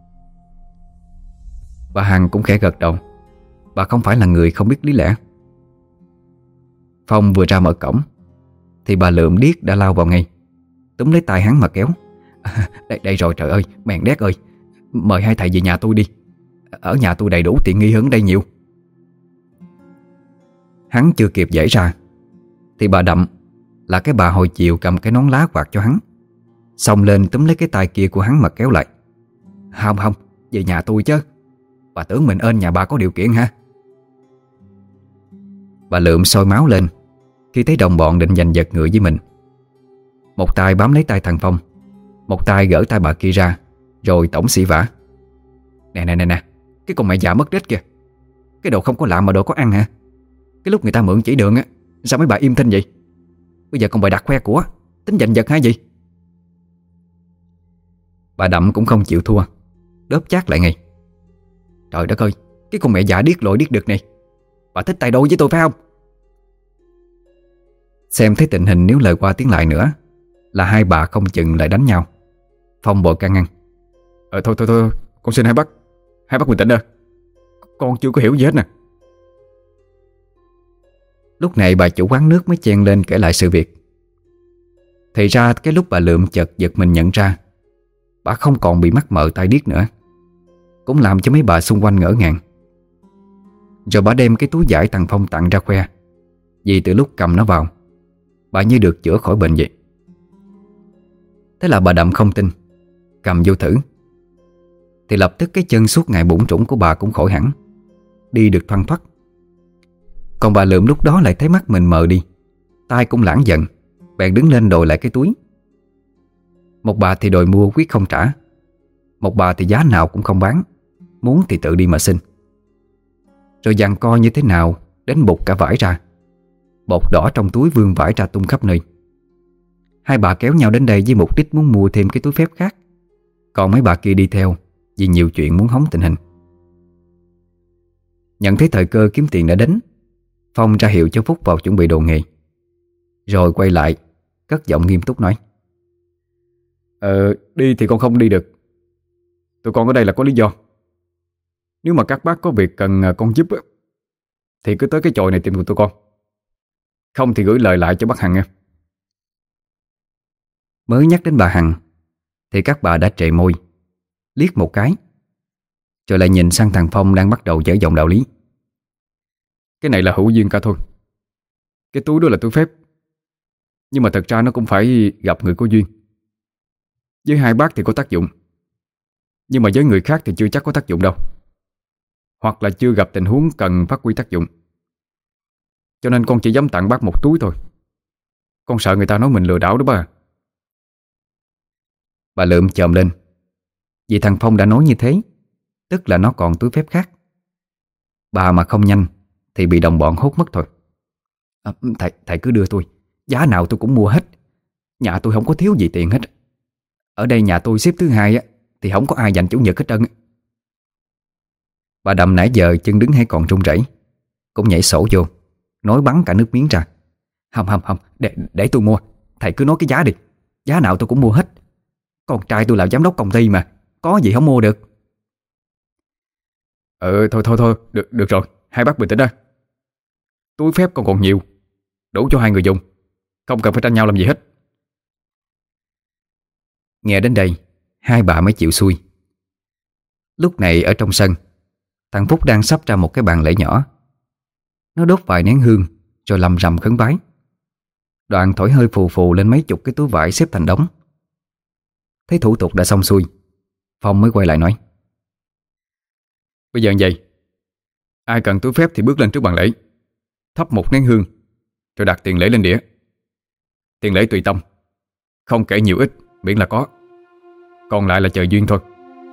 Bà Hằng cũng khẽ gật đầu. Bà không phải là người không biết lý lẽ. Phong vừa ra mở cổng thì bà Lượm điếc đã lao vào ngay, túm lấy tay hắn mà kéo: à, đây, đây rồi trời ơi, mèn đét ơi, mời hai thầy về nhà tôi đi. Ở nhà tôi đầy đủ tiện nghi hơn đây nhiều. Hắn chưa kịp giãy ra thì bà Đậm, là cái bà hồi chiều cầm cái nón lá quạt cho hắn, xông lên túm lấy cái tay kia của hắn mà kéo lại: Không không, về nhà tôi chứ. Bà tưởng mình ơn nhà bà có điều kiện hả? Bà Lượm sôi máu lên khi thấy đồng bọn định giành giật ngựa với mình. Một tay bám lấy tay thằng Phong, một tay gỡ tay bà kia ra, rồi tổng xỉ vả: Nè nè nè nè, cái con mẹ già mất đết kìa. Cái đồ không có làm mà đồ có ăn hả? Cái lúc người ta mượn chỉ đường á, sao mấy bà im thinh vậy? Bây giờ còn bày đặt khoe của, tính giành giật hay gì? Bà Đậm cũng không chịu thua, đớp chát lại ngay. Trời đất ơi, cái con mẹ già điếc lội điếc đực này, bà thích tay đôi với tôi phải không? Xem thấy tình hình nếu lời qua tiếng lại nữa là hai bà không chừng lại đánh nhau. Phong bội can ngăn. Ờ thôi thôi thôi, con xin hai bác, hai bác bình tĩnh đó. Con chưa có hiểu gì hết nè. Lúc này bà chủ quán nước mới chen lên kể lại sự việc. Thì ra cái lúc bà Lượm chợt giật mình nhận ra bà không còn bị mắc mờ tai điếc nữa, cũng làm cho mấy bà xung quanh ngỡ ngàng. Rồi bà đem cái túi vải thằng Phong tặng ra khoe, vì từ lúc cầm nó vào, bà như được chữa khỏi bệnh vậy. Thế là bà Đậm không tin, cầm vô thử. Thì lập tức cái chân suốt ngày bủn trũng của bà cũng khỏi hẳn, đi được thoăn thoắt. Còn bà Lượm lúc đó lại thấy mắt mình mờ đi, tai cũng lãng giận, bèn đứng lên đòi lại cái túi. Một bà thì đòi mua quyết không trả, một bà thì giá nào cũng không bán, muốn thì tự đi mà xin. Rồi giằng co như thế nào đến bục cả vải ra, bột đỏ trong túi vương vải ra tung khắp nơi. Hai bà kéo nhau đến đây với mục đích muốn mua thêm cái túi phép khác, còn mấy bà kia đi theo vì nhiều chuyện muốn hóng tình hình. Nhận thấy thời cơ kiếm tiền đã đến, Phong ra hiệu cho Phúc vào chuẩn bị đồ nghề, rồi quay lại cất giọng nghiêm túc nói. Ờ, đi thì con không đi được. Tụi con ở đây là có lý do. Nếu mà các bác có việc cần con giúp thì cứ tới cái chòi này tìm tụi con. Không thì gửi lời lại cho bác Hằng nha. Mới nhắc đến bà Hằng thì các bà đã trề môi, liếc một cái, rồi lại nhìn sang thằng Phong đang bắt đầu dở giọng đạo lý. Cái này là hữu duyên cả thôi. Cái túi đó là túi phép, nhưng mà thật ra nó cũng phải gặp người có duyên. Với hai bác thì có tác dụng, nhưng mà với người khác thì chưa chắc có tác dụng đâu, hoặc là chưa gặp tình huống cần phát huy tác dụng. Cho nên con chỉ dám tặng bác một túi thôi. Con sợ người ta nói mình lừa đảo đó ba. Bà Lượm chồm lên, vì thằng Phong đã nói như thế, tức là nó còn túi phép khác. Bà mà không nhanh thì bị đồng bọn hốt mất thôi. À, thầy, thầy cứ đưa tôi, giá nào tôi cũng mua hết. Nhà tôi không có thiếu gì tiền hết. Ở đây nhà tôi xếp thứ hai á, thì không có ai giành chủ nhật hết trơn. Bà Đậm nãy giờ chân đứng hay còn run rẩy, cũng nhảy sổ vô, nói bắn cả nước miếng ra. Không không không, để, để tôi mua. Thầy cứ nói cái giá đi, giá nào tôi cũng mua hết. Con trai tôi là giám đốc công ty mà, có gì không mua được. Ừ thôi thôi thôi, được, được rồi, hai bác bình tĩnh đó. Túi phép con còn nhiều, đủ cho hai người dùng, không cần phải tranh nhau làm gì hết. Nghe đến đây, hai bà mới chịu xuôi. Lúc này ở trong sân, thằng Phúc đang sắp ra một cái bàn lễ nhỏ. Nó đốt vài nén hương rồi lầm rầm khấn bái. Đoạn thổi hơi phù phù lên mấy chục cái túi vải xếp thành đống. Thấy thủ tục đã xong xuôi, Phong mới quay lại nói. Bây giờ như vậy, ai cần túi phép thì bước lên trước bàn lễ, thắp một nén hương, rồi đặt tiền lễ lên đĩa. Tiền lễ tùy tâm, không kể nhiều ít, miễn là có. Còn lại là chờ duyên thôi.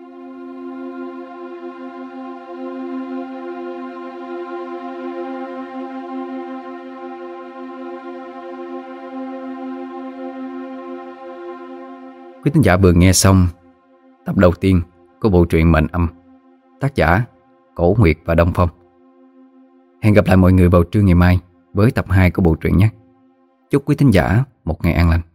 Quý thính giả vừa nghe xong tập đầu tiên của bộ truyện Mệnh Âm, tác giả Cổ Nguyệt và Đông Phong. Hẹn gặp lại mọi người vào trưa ngày mai với tập hai của bộ truyện nhé. Chúc quý thính giả một ngày an lành.